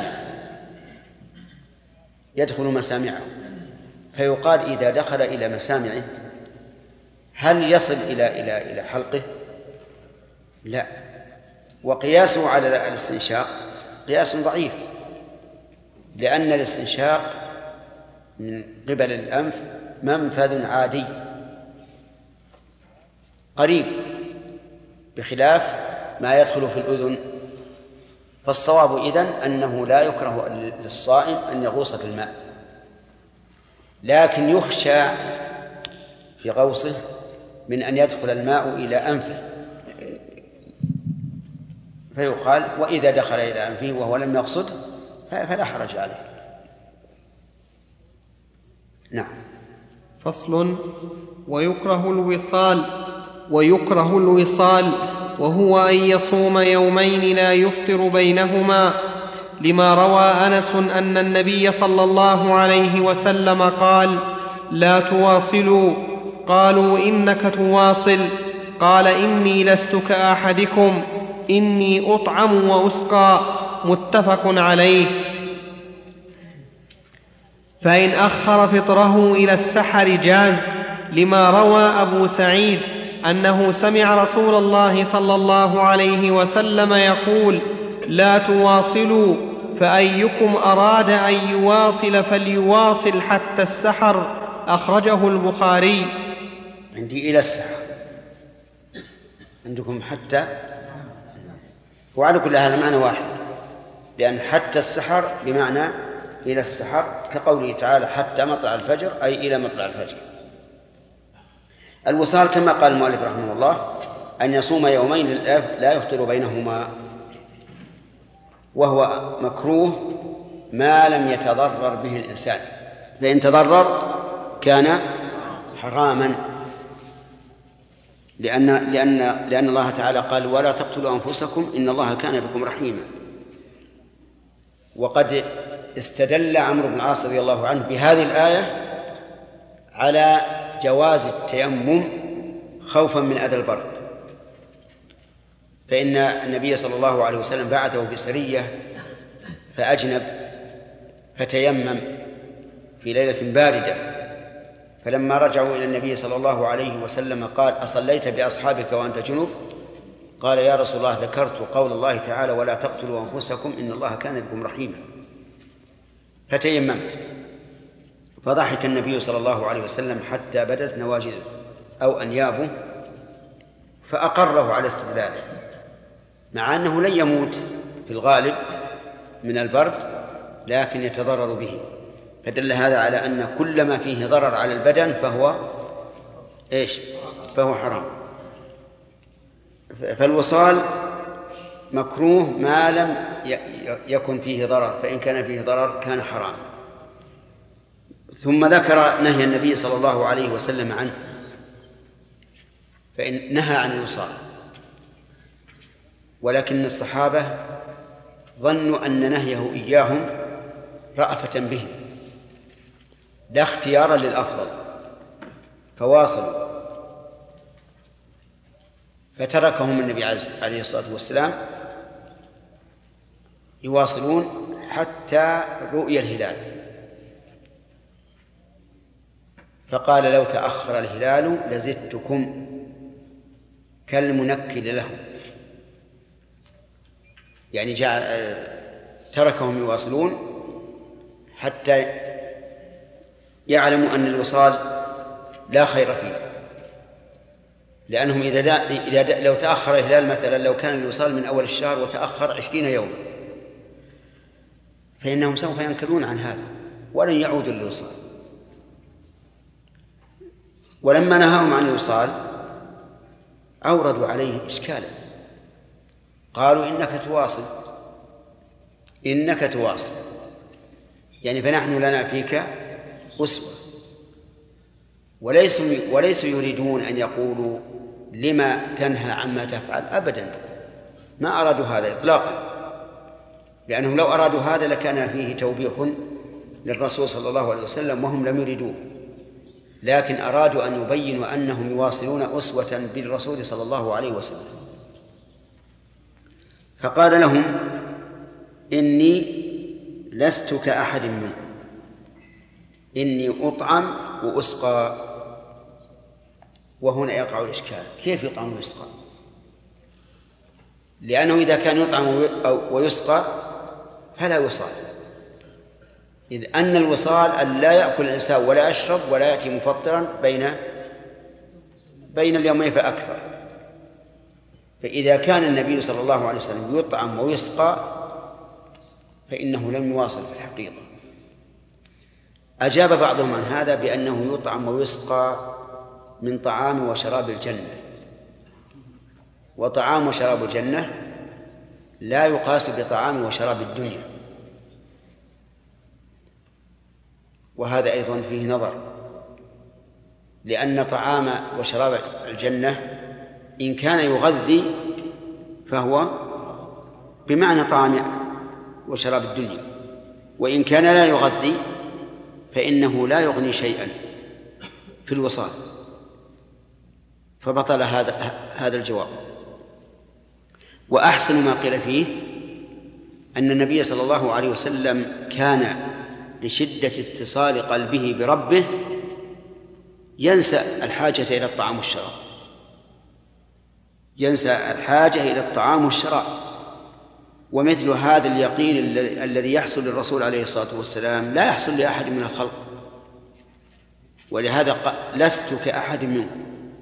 يدخل مسامعه. فيقال إذا دخل إلى مسامعه هل يصل إلى إلى إلى حلقه؟ لا. وقياسه على الاستنشاق قياس ضعيف، لأن الاستنشاق من قبل الأنف منفذ عادي قريب، بخلاف ما يدخل في الأذن. فالصواب إذن أنه لا يكره للصائم أن يغوص في الماء، لكن يخشى في غوصه من أن يدخل الماء إلى أنفه، فيقال وإذا دخل إلى أنفه وهو لم يقصد فلا حرج عليه. نعم. فصل. ويكره الوصال ويكره الوصال وهو أن يصوم يومين لا يفطر بينهما، لما روى أنس أن النبي صلى الله عليه وسلم قال: لا تواصلوا. قالوا: إنك تواصل. قال: إني لست كأحدكم، إني أطعم وأسقى. متفق عليه. فإن أخر فطره إلى السحر جاز، لما روى أبو سعيد أنه سمع رسول الله صلى الله عليه وسلم يقول: لا تواصلوا، فأيكم أراد أن يواصل فليواصل حتى السحر. أخرجه البخاري. عندي إلى السحر، عندكم حتى، وعلى كل هذا معنى واحد، لأن حتى السحر بمعنى إلى السحر، كقوله تعالى: حتى مطلع الفجر، أي إلى مطلع الفجر. الوصال كما قال المؤلف رحمه الله أن يصوم يومين لا يفطر بينهما، وهو مكروه ما لم يتضرر به الإنسان، فإن تضرر كان حراما، لأن لأن لأن الله تعالى قال: ولا تقتلوا أنفسكم إن الله كان بكم رحيما. وقد استدل عمرو بن العاص رضي الله عنه بهذه الآية على جواز التيمم خوفا من أذى البرد، فإن النبي صلى الله عليه وسلم بعثه بسرية فأجنب فتيمم في ليلة باردة، فلما رجعوا إلى النبي صلى الله عليه وسلم قال: أصليت بأصحابك وأنت جنب؟ قال: يا رسول الله ذكرت قول الله تعالى: ولا تقتلوا أنفسكم إن الله كان بكم رحيما، فتيممت. فضحك النبي صلى الله عليه وسلم حتى بدت نواجذه أو أنيابه، فأقره على استدلاله، مع أنه لن يموت في الغالب من البرد، لكن يتضرر به. فدل هذا على أن كل ما فيه ضرر على البدن فهو إيش؟ فهو حرام. فالوصال مكروه ما لم يكن فيه ضرر، فإن كان فيه ضرر كان حرام. ثم ذكر نهي النبي صلى الله عليه وسلم عنه، فإن نهى عن الوصال، ولكن الصحابة ظنوا أن نهيه إياهم رأفة بهم لا اختيارا للأفضل، فواصلوا، فتركهم النبي عليه الصلاة والسلام يواصلون حتى رؤي الهلال، فقال: لو تأخر الهلال لزدتكم، كالمنكل له، يعني جعل تركهم يواصلون حتى يعلموا أن الوصال لا خير فيه، لأنهم إذا, دا إذا دا لو تأخر الهلال مثلا، لو كان الوصال من أول الشهر وتأخر عشرين يوما، فإنهم سوف ينكلون عن هذا ولن يعودوا للوصال. ولما نهاهم عن الوصال أوردوا عليه إشكالا، قالوا: إنك تواصل إنك تواصل يعني فنحن لنا فيك أسوة. وليسوا وليسوا يريدون أن يقولوا لما تنهى عما تفعل، أبدا ما أرادوا هذا إطلاقا، لأنهم لو أرادوا هذا لكان فيه توبيخ للرسول صلى الله عليه وسلم، وهم لم يريدوه، لكن أرادوا أن يبينوا أنهم يواصلون أسوة بالرسول صلى الله عليه وسلم. فقال لهم: إني لست كأحد منكم، إني أطعم وأسقى. وهنا يقع الإشكال: كيف يطعم ويسقى؟ لأنه إذا كان يطعم ويسقى فلا وصال، إذ أن الوصال أن لا يأكل الإنسان ولا يشرب ولا يأتي مفطرا بين بين اليومين فأكثر. فإذا كان النبي صلى الله عليه وسلم يطعم ويسقى فإنه لم يواصل في الحقيقة. أجاب بعضهم عن هذا بأنه يطعم ويسقى من طعام وشراب الجنة، وطعام وشراب الجنة لا يقاس بطعام وشراب الدنيا، وهذا أيضا فيه نظر، لأن طعام وشراب الجنة إن كان يغذي فهو بمعنى طعام وشراب الدنيا، وإن كان لا يغذي فإنه لا يغني شيئا في الوصال، فبطل هذا هذا الجواب. وأحسن ما قيل فيه أن النبي صلى الله عليه وسلم كان لشدة اتصال قلبه بربه ينسى الحاجة إلى الطعام والشراب، ينسى الحاجة إلى الطعام والشراب. ومثل هذا اليقين الذي يحصل للرسول عليه الصلاة والسلام لا يحصل لأحد من الخلق، ولهذا قال: لست كأحد منكم.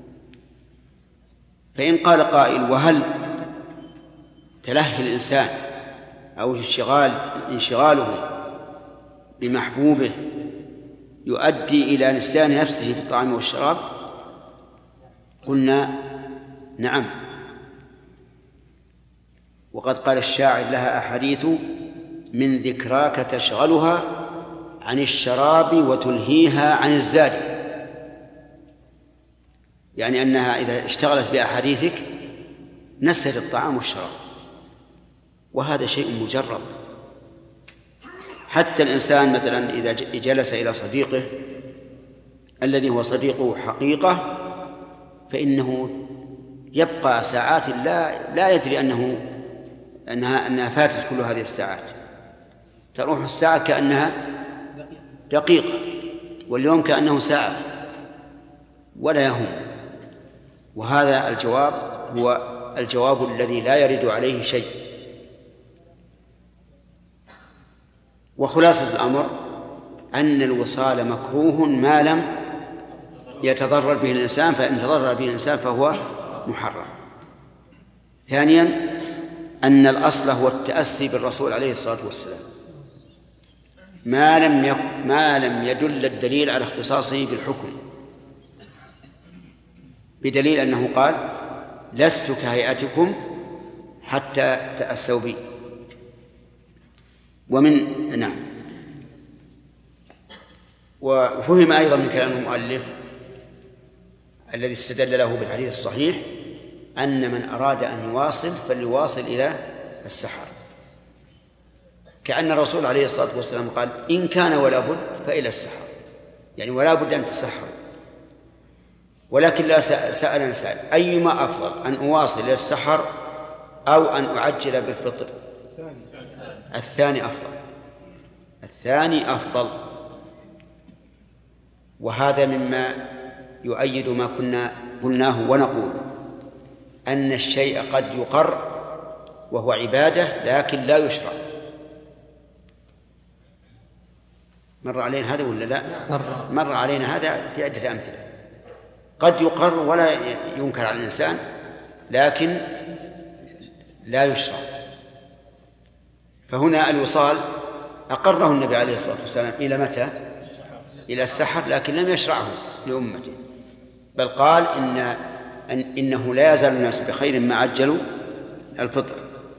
فإن قال قائل: وهل تلهي الإنسان أو انشغال انشغاله بمحبوبه يؤدي إلى نسيان نفسه في الطعام والشراب؟ قلنا: نعم. وقد قال الشاعر: لها أحاديث من ذكراك تشغلها عن الشراب وتلهيها عن الزاد، يعني أنها إذا اشتغلت بأحاديثك نست الطعام والشراب، وهذا شيء مجرب. حتى الإنسان مثلا إذا جلس إلى صديقه الذي هو صديقه حقيقة فإنه يبقى ساعات لا لا يدري أنه أنها أنها فاتت كل هذه الساعات، تروح الساعة كأنها دقيقة واليوم كأنه ساعة ولا يهم. وهذا الجواب هو الجواب الذي لا يرد عليه شيء. وخلاصة الأمر أن الوصال مكروه ما لم يتضرر به الإنسان، فإن تضرر به الإنسان فهو محرم. ثانيا أن الأصل هو التأسي بالرسول عليه الصلاة والسلام ما لم يكن ما لم يدل الدليل على اختصاصه بالحكم، بدليل أنه قال لست كهيئتكم حتى تأسوا بي. ومن نعم وفهم أيضا من كلام المؤلف الذي استدل له بالحديث الصحيح أن من أراد أن يواصل فليواصل إلى السحر، كأن الرسول عليه الصلاة والسلام قال إن كان ولا بد فإلى السحر، يعني ولا بد أن تسحر. ولكن لا سأل سائل أيما أفضل أن أواصل إلى السحر أو أن أعجل بالفطر؟ الثاني أفضل، الثاني أفضل. وهذا مما يؤيد ما كنا قلناه ونقول أن الشيء قد يقر وهو عبادة لكن لا يشرع. مر علينا هذا ولا لا؟ مر علينا هذا في عدة أمثلة. قد يقر ولا ينكر على الإنسان لكن لا يشرع. فهنا الوصال أقره النبي عليه الصلاة والسلام إلى متى؟ إلى السحر، لكن لم يشرعه لأمته، بل قال إن أن إنه لا يزال الناس بخير ما عجلوا الفطر.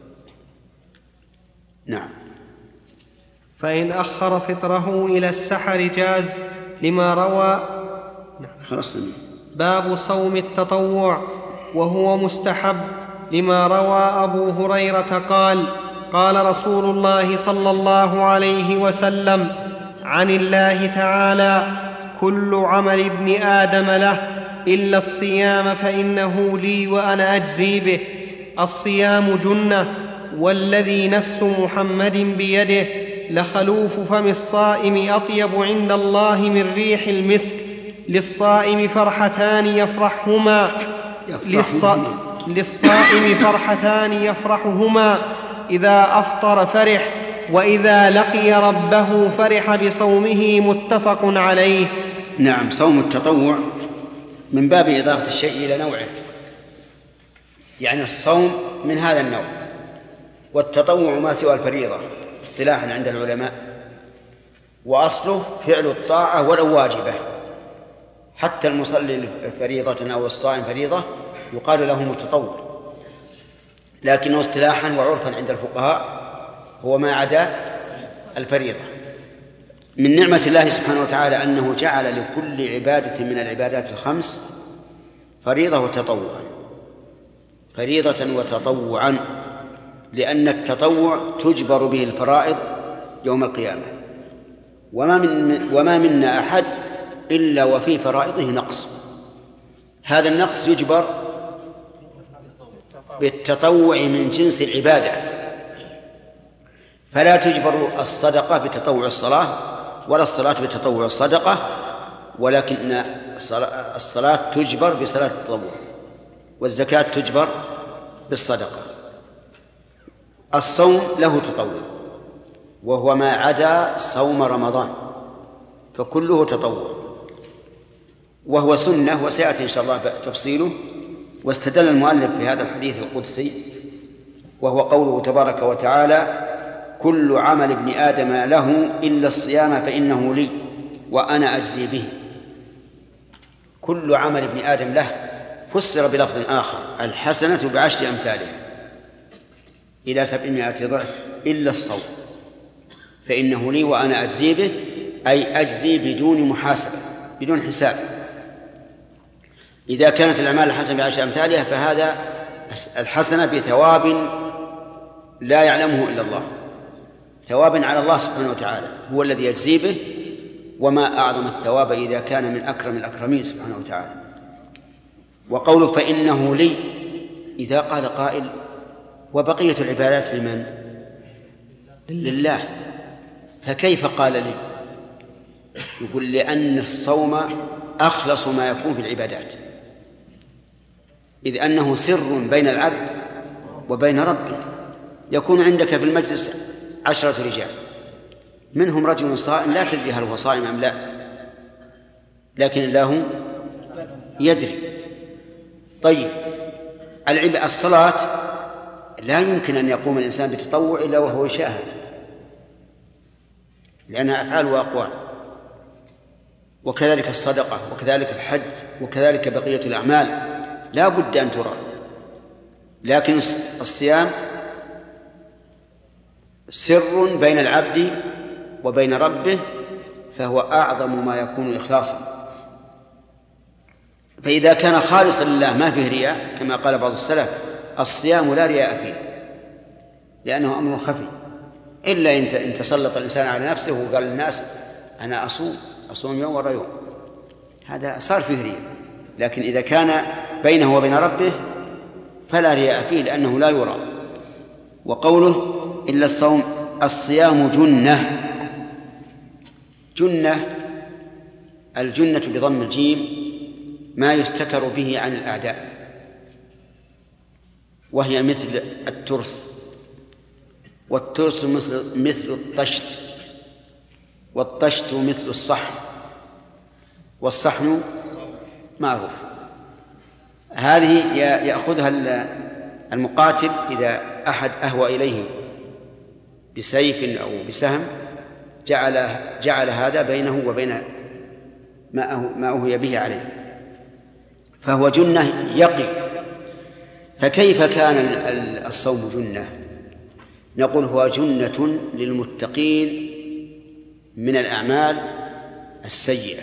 نعم. فإن أخر فطره إلى السحر جاز لما روى. خلاص. باب صوم التطوع وهو مستحب لما روى أبو هريرة قال قال رسول الله صلى الله عليه وسلم عن الله تعالى كل عمل ابن آدم له إلا الصيام فإنه لي وأنا أجزي به. الصيام جنة، والذي نفس محمد بيده لخلوف فم الصائم أطيب عند الله من ريح المسك. للصائم فرحتان يفرحهما للص... للصائم فرحتان يفرحهما إذا أفطر فرح، وإذا لقي ربه فرح بصومه. متفق عليه. نعم. صوم التطوع من باب إضافة الشيء إلى نوعه، يعني الصوم من هذا النوع، والتطوع ما سوى الفريضة اصطلاحا عند العلماء، وأصله فعل الطاعة ولو واجبة. حتى المصلي فريضة أو الصائم فريضة يقال له متطوع، لكنه اصطلاحا وعرفا عند الفقهاء هو ما عدا الفريضة. من نعمة الله سبحانه وتعالى أنه جعل لكل عبادة من العبادات الخمس فريضة وتطوعا، فريضة وتطوعا، لأن التطوع تجبر به الفرائض يوم القيامة. وما من وما منا أحد إلا وفي فرائضه نقص، هذا النقص يجبر بالتطوع من جنس العبادة. فلا تجبر الصدقة بتطوع الصلاة ولا الصلاة بتطوع الصدقة، ولكن الصلاة تجبر بصلاة التطوع، والزكاة تجبر بالصدقة. الصوم له تطوع وهو ما عدا صوم رمضان، فكله تطوع وهو سنة، وسيأتي إن شاء الله تفصيله. واستدل المؤلف بهذا الحديث القدسي وهو قوله تبارك وتعالى كل عمل ابن آدم له إلا الصيام فإنه لي وأنا أجزي به. كل عمل ابن آدم له فسر بلفظ آخر الحسنة بعشر أمثالها إلى سبعمائة ضعف إلا الصوم، فإنه لي وأنا أجزي به، أي أجزي بدون محاسبة بدون حساب. إذا كانت الأعمال الحسنة بعشر أمثالها فهذا الحسنة بثواب لا يعلمه إلا الله، ثواب على الله سبحانه وتعالى هو الذي يجزي به، وما أعظم الثواب إذا كان من أكرم الأكرمين سبحانه وتعالى. وقوله فإنه لي، إذا قال قائل وبقية العبادات لمن؟ لله، فكيف قال لي؟ يقول لأن الصوم أخلص ما يكون في العبادات، إذ أنه سر بين العبد وبين ربه. يكون عندك في المجلس عشرة رجال، منهم رجل صائم لا تدري هل هو صائم أم لا، لكن الله يدري. طيب الصلاة لا يمكن أن يقوم الإنسان بتطوع إلا وهو يشاهد، لأنها أفعال وأقوال، وكذلك الصدقة، وكذلك الحج، وكذلك بقية الأعمال لا بد أن ترى. لكن الصيام سر بين العبد وبين ربه، فهو أعظم ما يكون إخلاصا. فإذا كان خالصا لله ما فيه رياء كما قال بعض السلف الصيام لا رياء فيه، لأنه أمر خفي، إلا إن تسلط الإنسان على نفسه وقال للناس أنا أصوم أصوم يوم ورا يوم، هذا صار فيه رياء. لكن إذا كان بينه وبين ربه فلا رياء فيه لأنه لا يرى. وقوله إلا الصوم، الصيام جنة. جنة، الجنة بضم الجيم ما يستتر به عن الأعداء، وهي مثل الترس، والترس مثل مثل الطشت، والطشت مثل الصحن، والصحن معروف. هذه يأخذها المقاتل إذا أحد أهوى إليه بسيف أو بسهم جعل جعل هذا بينه وبين ما أهوي به عليه، فهو جنة يقي. فكيف كان الصوم جنة؟ نقول هو جنة للمتقين من الأعمال السيئة،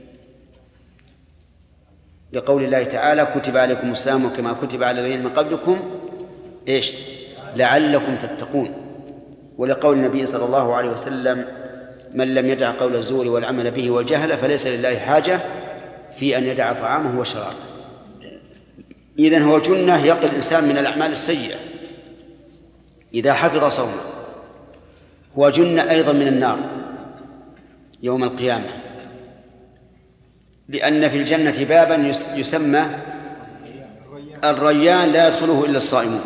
لقول الله تعالى كتب عليكم الصيام كما كتب على الذين من قبلكم إيش لعلكم تتقون، ولقول النبي صلى الله عليه وسلم من لم يدع قول الزور والعمل به والجهل فليس لله حاجة في أن يدع طعامه وشرابه. إذن هو جنة يقي الإنسان من الأعمال السيئة إذا حفظ صومه. هو جنة أيضا من النار يوم القيامة، لأن في الجنة بابا يسمى الريان لا يدخله إلا الصائمون،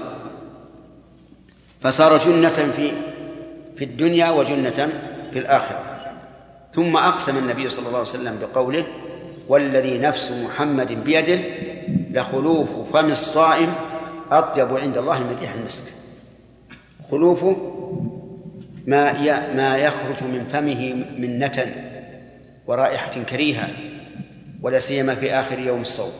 فصار جنة في في الدنيا وجنة في الآخرة. ثم أقسم النبي صلى الله عليه وسلم بقوله والذي نفس محمد بيده لخلوف فم الصائم أطيب عند الله من ريح المسك. خلوفه ما ما يخرج من فمه من نتن ورائحة كريهة، ولا سيما في آخر يوم الصوم.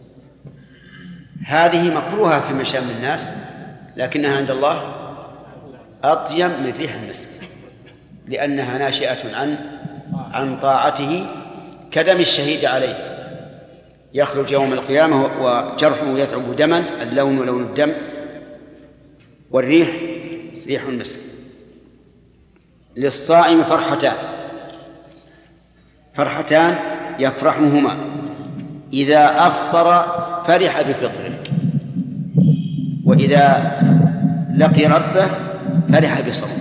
هذه مكروهة في مشام الناس، لكنها عند الله أطيب من ريح المسك، لأنها ناشئة عن عن طاعته كدم الشهيد عليه، يخرج يوم القيامة وجرحه يثعب دما، اللون لون الدم والريح ريح المسك. للصائم فرحتان، فرحتان يفرحهما إذا أفطر فرح بفطره، وإذا لقي ربه فرح بصومه.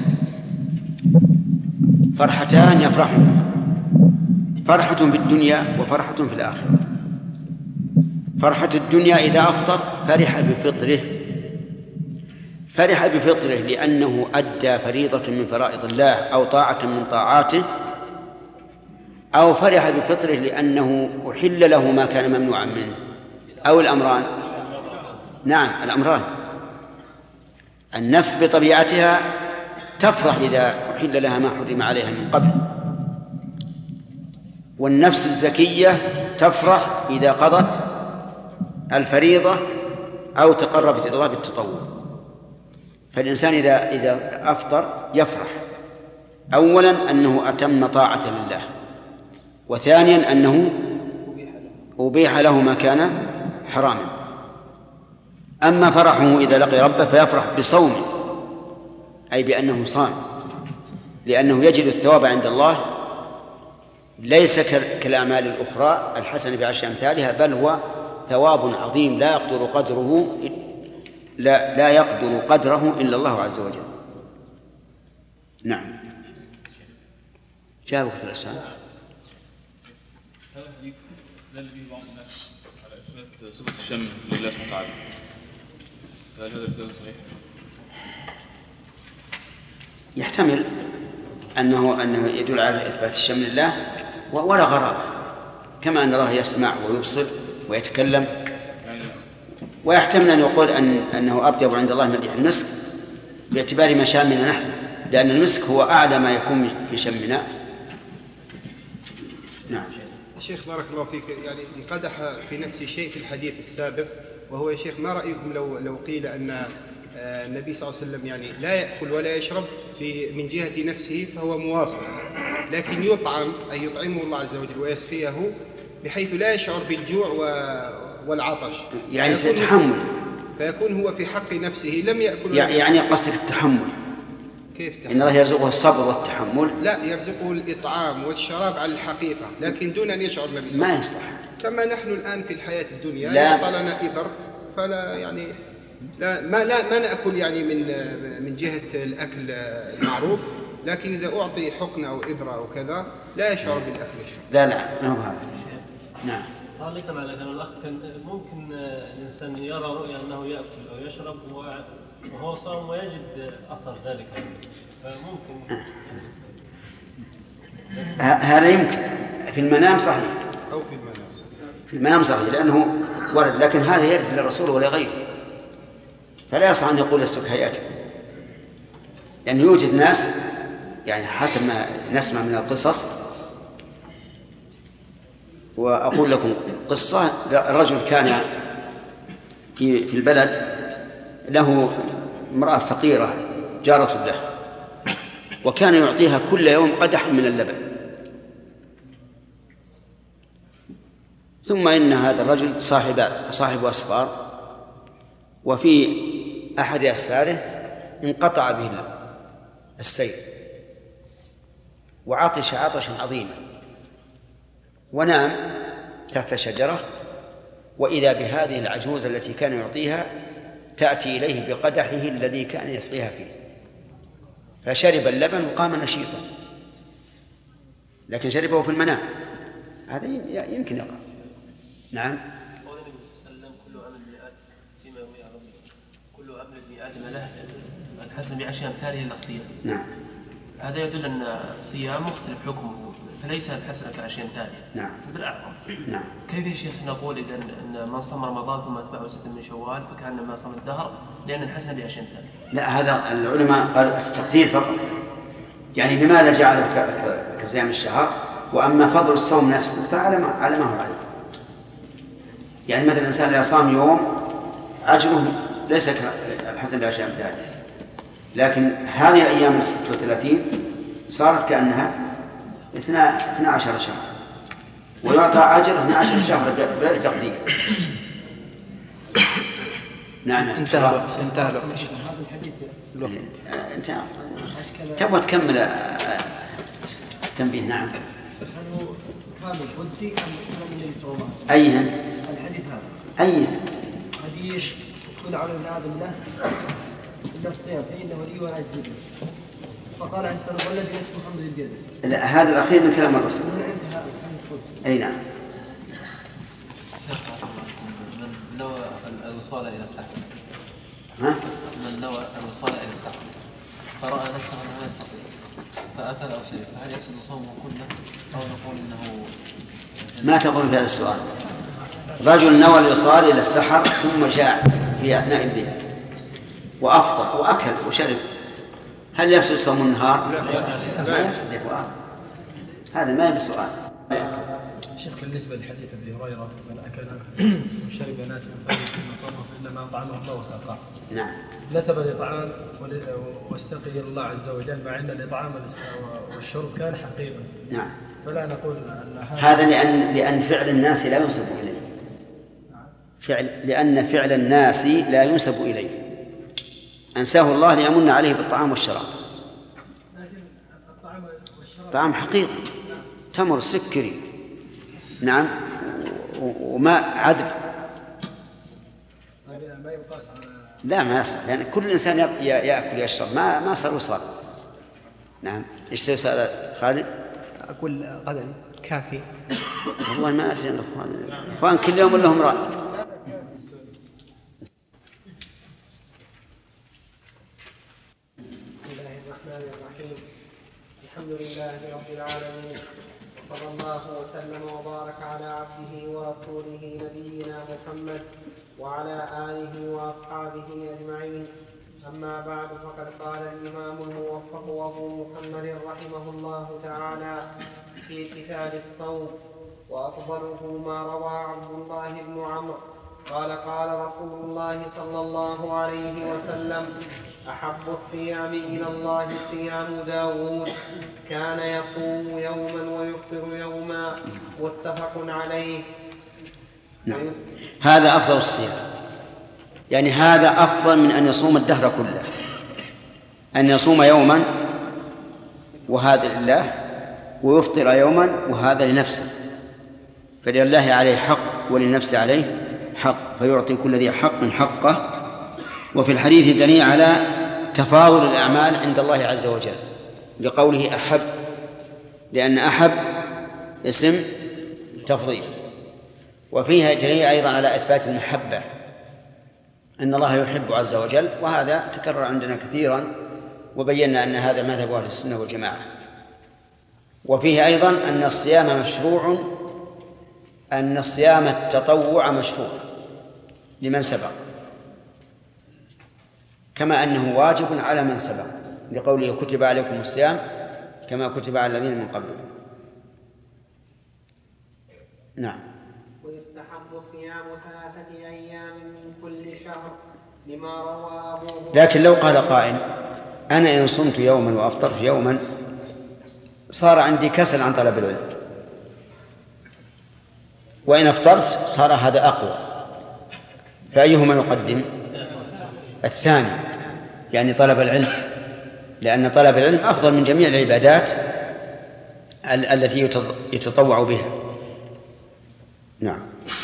فرحتان يفرحهما، فرحة في الدنيا وفرحة في الآخرة. فرحة الدنيا إذا أفطر فرح بفطره، فرح بفطره لأنه أدى فريضة من فرائض الله أو طاعة من طاعاته، أو فرح بفطره لأنه أحل له ما كان ممنوعا منه، أو الأمران. نعم الأمران. النفس بطبيعتها تفرح إذا أحل لها ما حرم عليها من قبل، والنفس الزكية تفرح إذا قضت الفريضة أو تقربت إلى الله بالتطوع. فالإنسان إذا إذا أفطر يفرح أولا أنه أتم طاعة لله، وثانيا أنه أبيح له ما كان حراما. أما فرحه إذا لقي ربه فيفرح بصومه، أي بأنه صام، لأنه يجد الثواب عند الله ليس كالأعمال الأخرى الحسنة بعشر أمثالها، بل هو ثواب عظيم لا يقدر قدره لا, لا يقدر قدره إلا الله عز وجل. نعم. جاء وقت الإسلام. هذا الحديث استدل به بعض الناس على إثبات صفة الشم لله سبحانه وتعالى، هل هذا الاستدلال صحيح؟ يحتمل أنه أنه يدل على إثبات الشم لله ولا غرابة، كما أن الله يسمع ويبصر ويتكلم، ويحتمل أن يقول أن أنه أطيب عند الله من ريح المسك باعتبار مشامنا نحن، لأن المسك هو أعلى ما يكون في شمنا. نعم. شيخ بارك الله فيك، يعني انقدح في نفسي شيء في الحديث السابق، وهو يا شيخ ما رأيكم لو لو قيل أن النبي صلى الله عليه وسلم يعني لا يأكل ولا يشرب في من جهة نفسه فهو مواصل، لكن يطعم أي يطعمه الله عز وجل ويسقيه بحيث لا يشعر بالجوع والعطش، يعني تحمل، فيكون هو في حق نفسه لم يأكل. يعني قصدك التحمل؟ كيف تحمل؟ إن الله يرزقه الصبر والتحمل. لا، يرزقه الإطعام والشراب على الحقيقة، لكن دون أن يشعر النبي صلى الله عليه وسلم. ما يصلح. كما نحن الآن في الحياة الدنيا يعطى لنا إبر، فلا يعني لا ما لا ما نأكل يعني من من جهة الأكل المعروف، لكن إذا أعطي حقنة أو إبرة أو كذا لا يشعر بالأكل. لا لا ما هو هذا. نعم. تعليقا على كلام الأخ، ممكن الإنسان يرى رؤيا أنه يأكل أو يشرب وهو صائم ويجد أثر ذلك، فممكن هذا يمكن في المنام صحيح، أو في المنام في المنام صحيح لأنه ورد، لكن هذا يرد للرسول ولا غيره، فلا يصح أن يقول لست كهيئته، لأن يوجد ناس يعني حسب ما نسمع من القصص. وأقول لكم قصة، رجل كان في في البلد له امرأة فقيرة جارة له، وكان يعطيها كل يوم قدح من اللبن، ثم إن هذا الرجل صاحب صاحب أسفار، وفي أحد أسفاره انقطع به السير وعطش عطشا عظيما، ونام تحت شجرة، وإذا بهذه العجوز التي كان يعطيها تأتي إليه بقدحه الذي كان يسقيها فيه، فشرب اللبن وقام نشيطا، لكن شربه في المنام، هذا يمكن يقع. نعم. كل عمل ابن آدم فيما يروي عن ربه، كل عمل ابن آدم له الحسن بعشر أمثاله إلا الصيام. نعم. هذا يدل أن الصيام مختلف حكمه، فليس الحسنة كعشر أمثاله. نعم. بالأعظم. نعم. كيف يا شيخ نقول إذا أن من صام رمضان ثم أتبعه ستة من شوال فكأنما صام الدهر، لأن الحسنة بعشر أمثاله؟ لا، هذا العلماء قالوا التقدير فقط، يعني لماذا جعله كصيام الشهر، وأما فضل الصوم نفسه فعلى ما على ما هو عليه. يعني مثلا الإنسان إذا صام يوم أجره ليس الحسن بعشر أمثاله، لكن هذه الأيام الست وثلاثين صارت كأنها اثنا عشر شهر، ويعطى أجر اثنا عشر شهر بغير تقدير. نعم. انتهى انتهى الوقت. انتهى. تبغى تكمل التنبيه؟ نعم. كامل قدسي أم النبي صلى الله عليه وسلم؟ أيهن؟ الحديث هذا. أيهن؟ حديث كل عمل ابن آدم له إلا الصيام فإنه لي وأنا أجزي به، فقال أنت والذي نفس محمد بيده. لا، هذا الأخير من كلام الرسول. أي نعم. من نوى الوصول إلى السحر. ها؟ من نوى الوصول إلى السحر فرأى نفسه أنه لا يستطيع فأكل أو شرب، فهل يفسد صومه كله أو نقول إنه؟ ما تقول في هذا السؤال؟ رجل نوى الوصال إلى السحر ثم جاع في أثناء الليل وأفطر وأكل وشرب، هل يفسد صوم النهار؟ لا, لا, لا, لا يفسد يا فؤاد، هذا ما يبي سؤال. شيخ بالنسبة لحديث أبي هريرة من أكل وشرب ناس من فضل ثم صامه فإنما أطعمه الله وسقاه. نعم. نسب الإطعام والسقي إلى الله عز وجل مع أن الإطعام والشرب كان حقيقة. نعم. فلا نقول أن هذا لأن لأن فعل الناس لا ينسب إليه. فعل لأن فعل الناس لا ينسب إليه. أنساه الله ليمن عليه بالطعام والشراب. لكن الطعام والشراب طعام حقيقي. تمر سكري. نعم. وماء عذب. ما يقاس على لا ما يصح لأن يعني كل إنسان يأكل يشرب ما ما صار وصال. نعم. إيش سأل خالد؟ أقول غدا كافي. والله ما أدري الأخوان الأخوان كل يوم لهم رأي. بسم الله الرحمن الرحيم. الحمد لله رب العالمين، وصلى الله وسلم وبارك على عبده ورسوله نبينا محمد وعلى آله وأصحابه أجمعين. أما بعد، فقد قال الإمام الموفق أبو محمد رحمه الله تعالى في كتاب الصوم: وأفضله ما روى عبد الله بن عمرو قال قال رسول الله صلى الله عليه وسلم: أحب الصيام إلى الله صيام داود، كان يصوم يوما ويفطر يوما، متفق عليه. نعم. هذا أفضل الصيام، يعني هذا أفضل من أن يصوم الدهر كله. أن يصوم يوما وهذا لله، ويفطر يوما وهذا لنفسه، فلله عليه حق وللنفس عليه حق، فيعطي كل ذي حق حقه. وفي الحديث دليل على تفاضل الأعمال عند الله عز وجل لقوله أحب، لأن أحب اسم تفضيل. وفيها دليل أيضا على إثبات المحبة، أن الله يحب عز وجل، وهذا تكرر عندنا كثيرا، وبينا أن هذا مذهب أهل السنة والجماعة. وفيه أيضا أن الصيام مشروع، أن الصيام التطوع مشروع لمن سبق، كما أنه واجب على من سبق، لقوله كتب عليكم الصيام كما كتب على الذين من قبلكم. نعم. ويستحب صيام ثلاثة أيام من كل شهر لما روى أبو. لكن لو قال قائل: أنا إن صمت يوما وأفطرت يوما صار عندي كسل عن طلب العلم، وإن أفطرت صار هذا أقوى، فأيهما نقدم؟ الثاني، يعني طلب العلم، لأن طلب العلم أفضل من جميع العبادات التي يتطوع بها. نعم.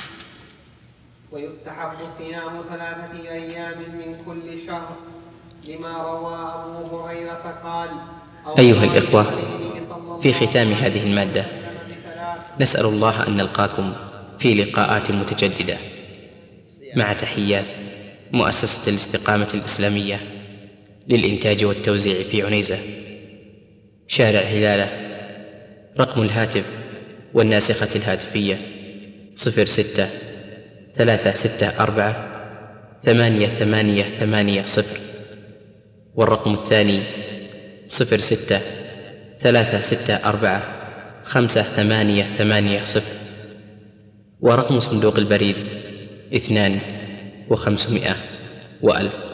ويستحب صيام ثلاثة أيام من كل شهر لما روى أبو هريرة قال: أيها الإخوة، في ختام هذه المادة نسأل الله أن نلقاكم في لقاءات متجددة، مع تحيات مؤسسة الاستقامة الإسلامية للإنتاج والتوزيع في عنيزة، شارع هلالة. رقم الهاتف والناسخة الهاتفية صفر ستة ثلاثة ستة أربعة ثمانية ثمانية ثمانية صفر، والرقم الثاني صفر ستة ثلاثة ستة أربعة خمسة ثمانية ثمانية صفر، ورقم صندوق البريد اثنان وخمسمائة وألف.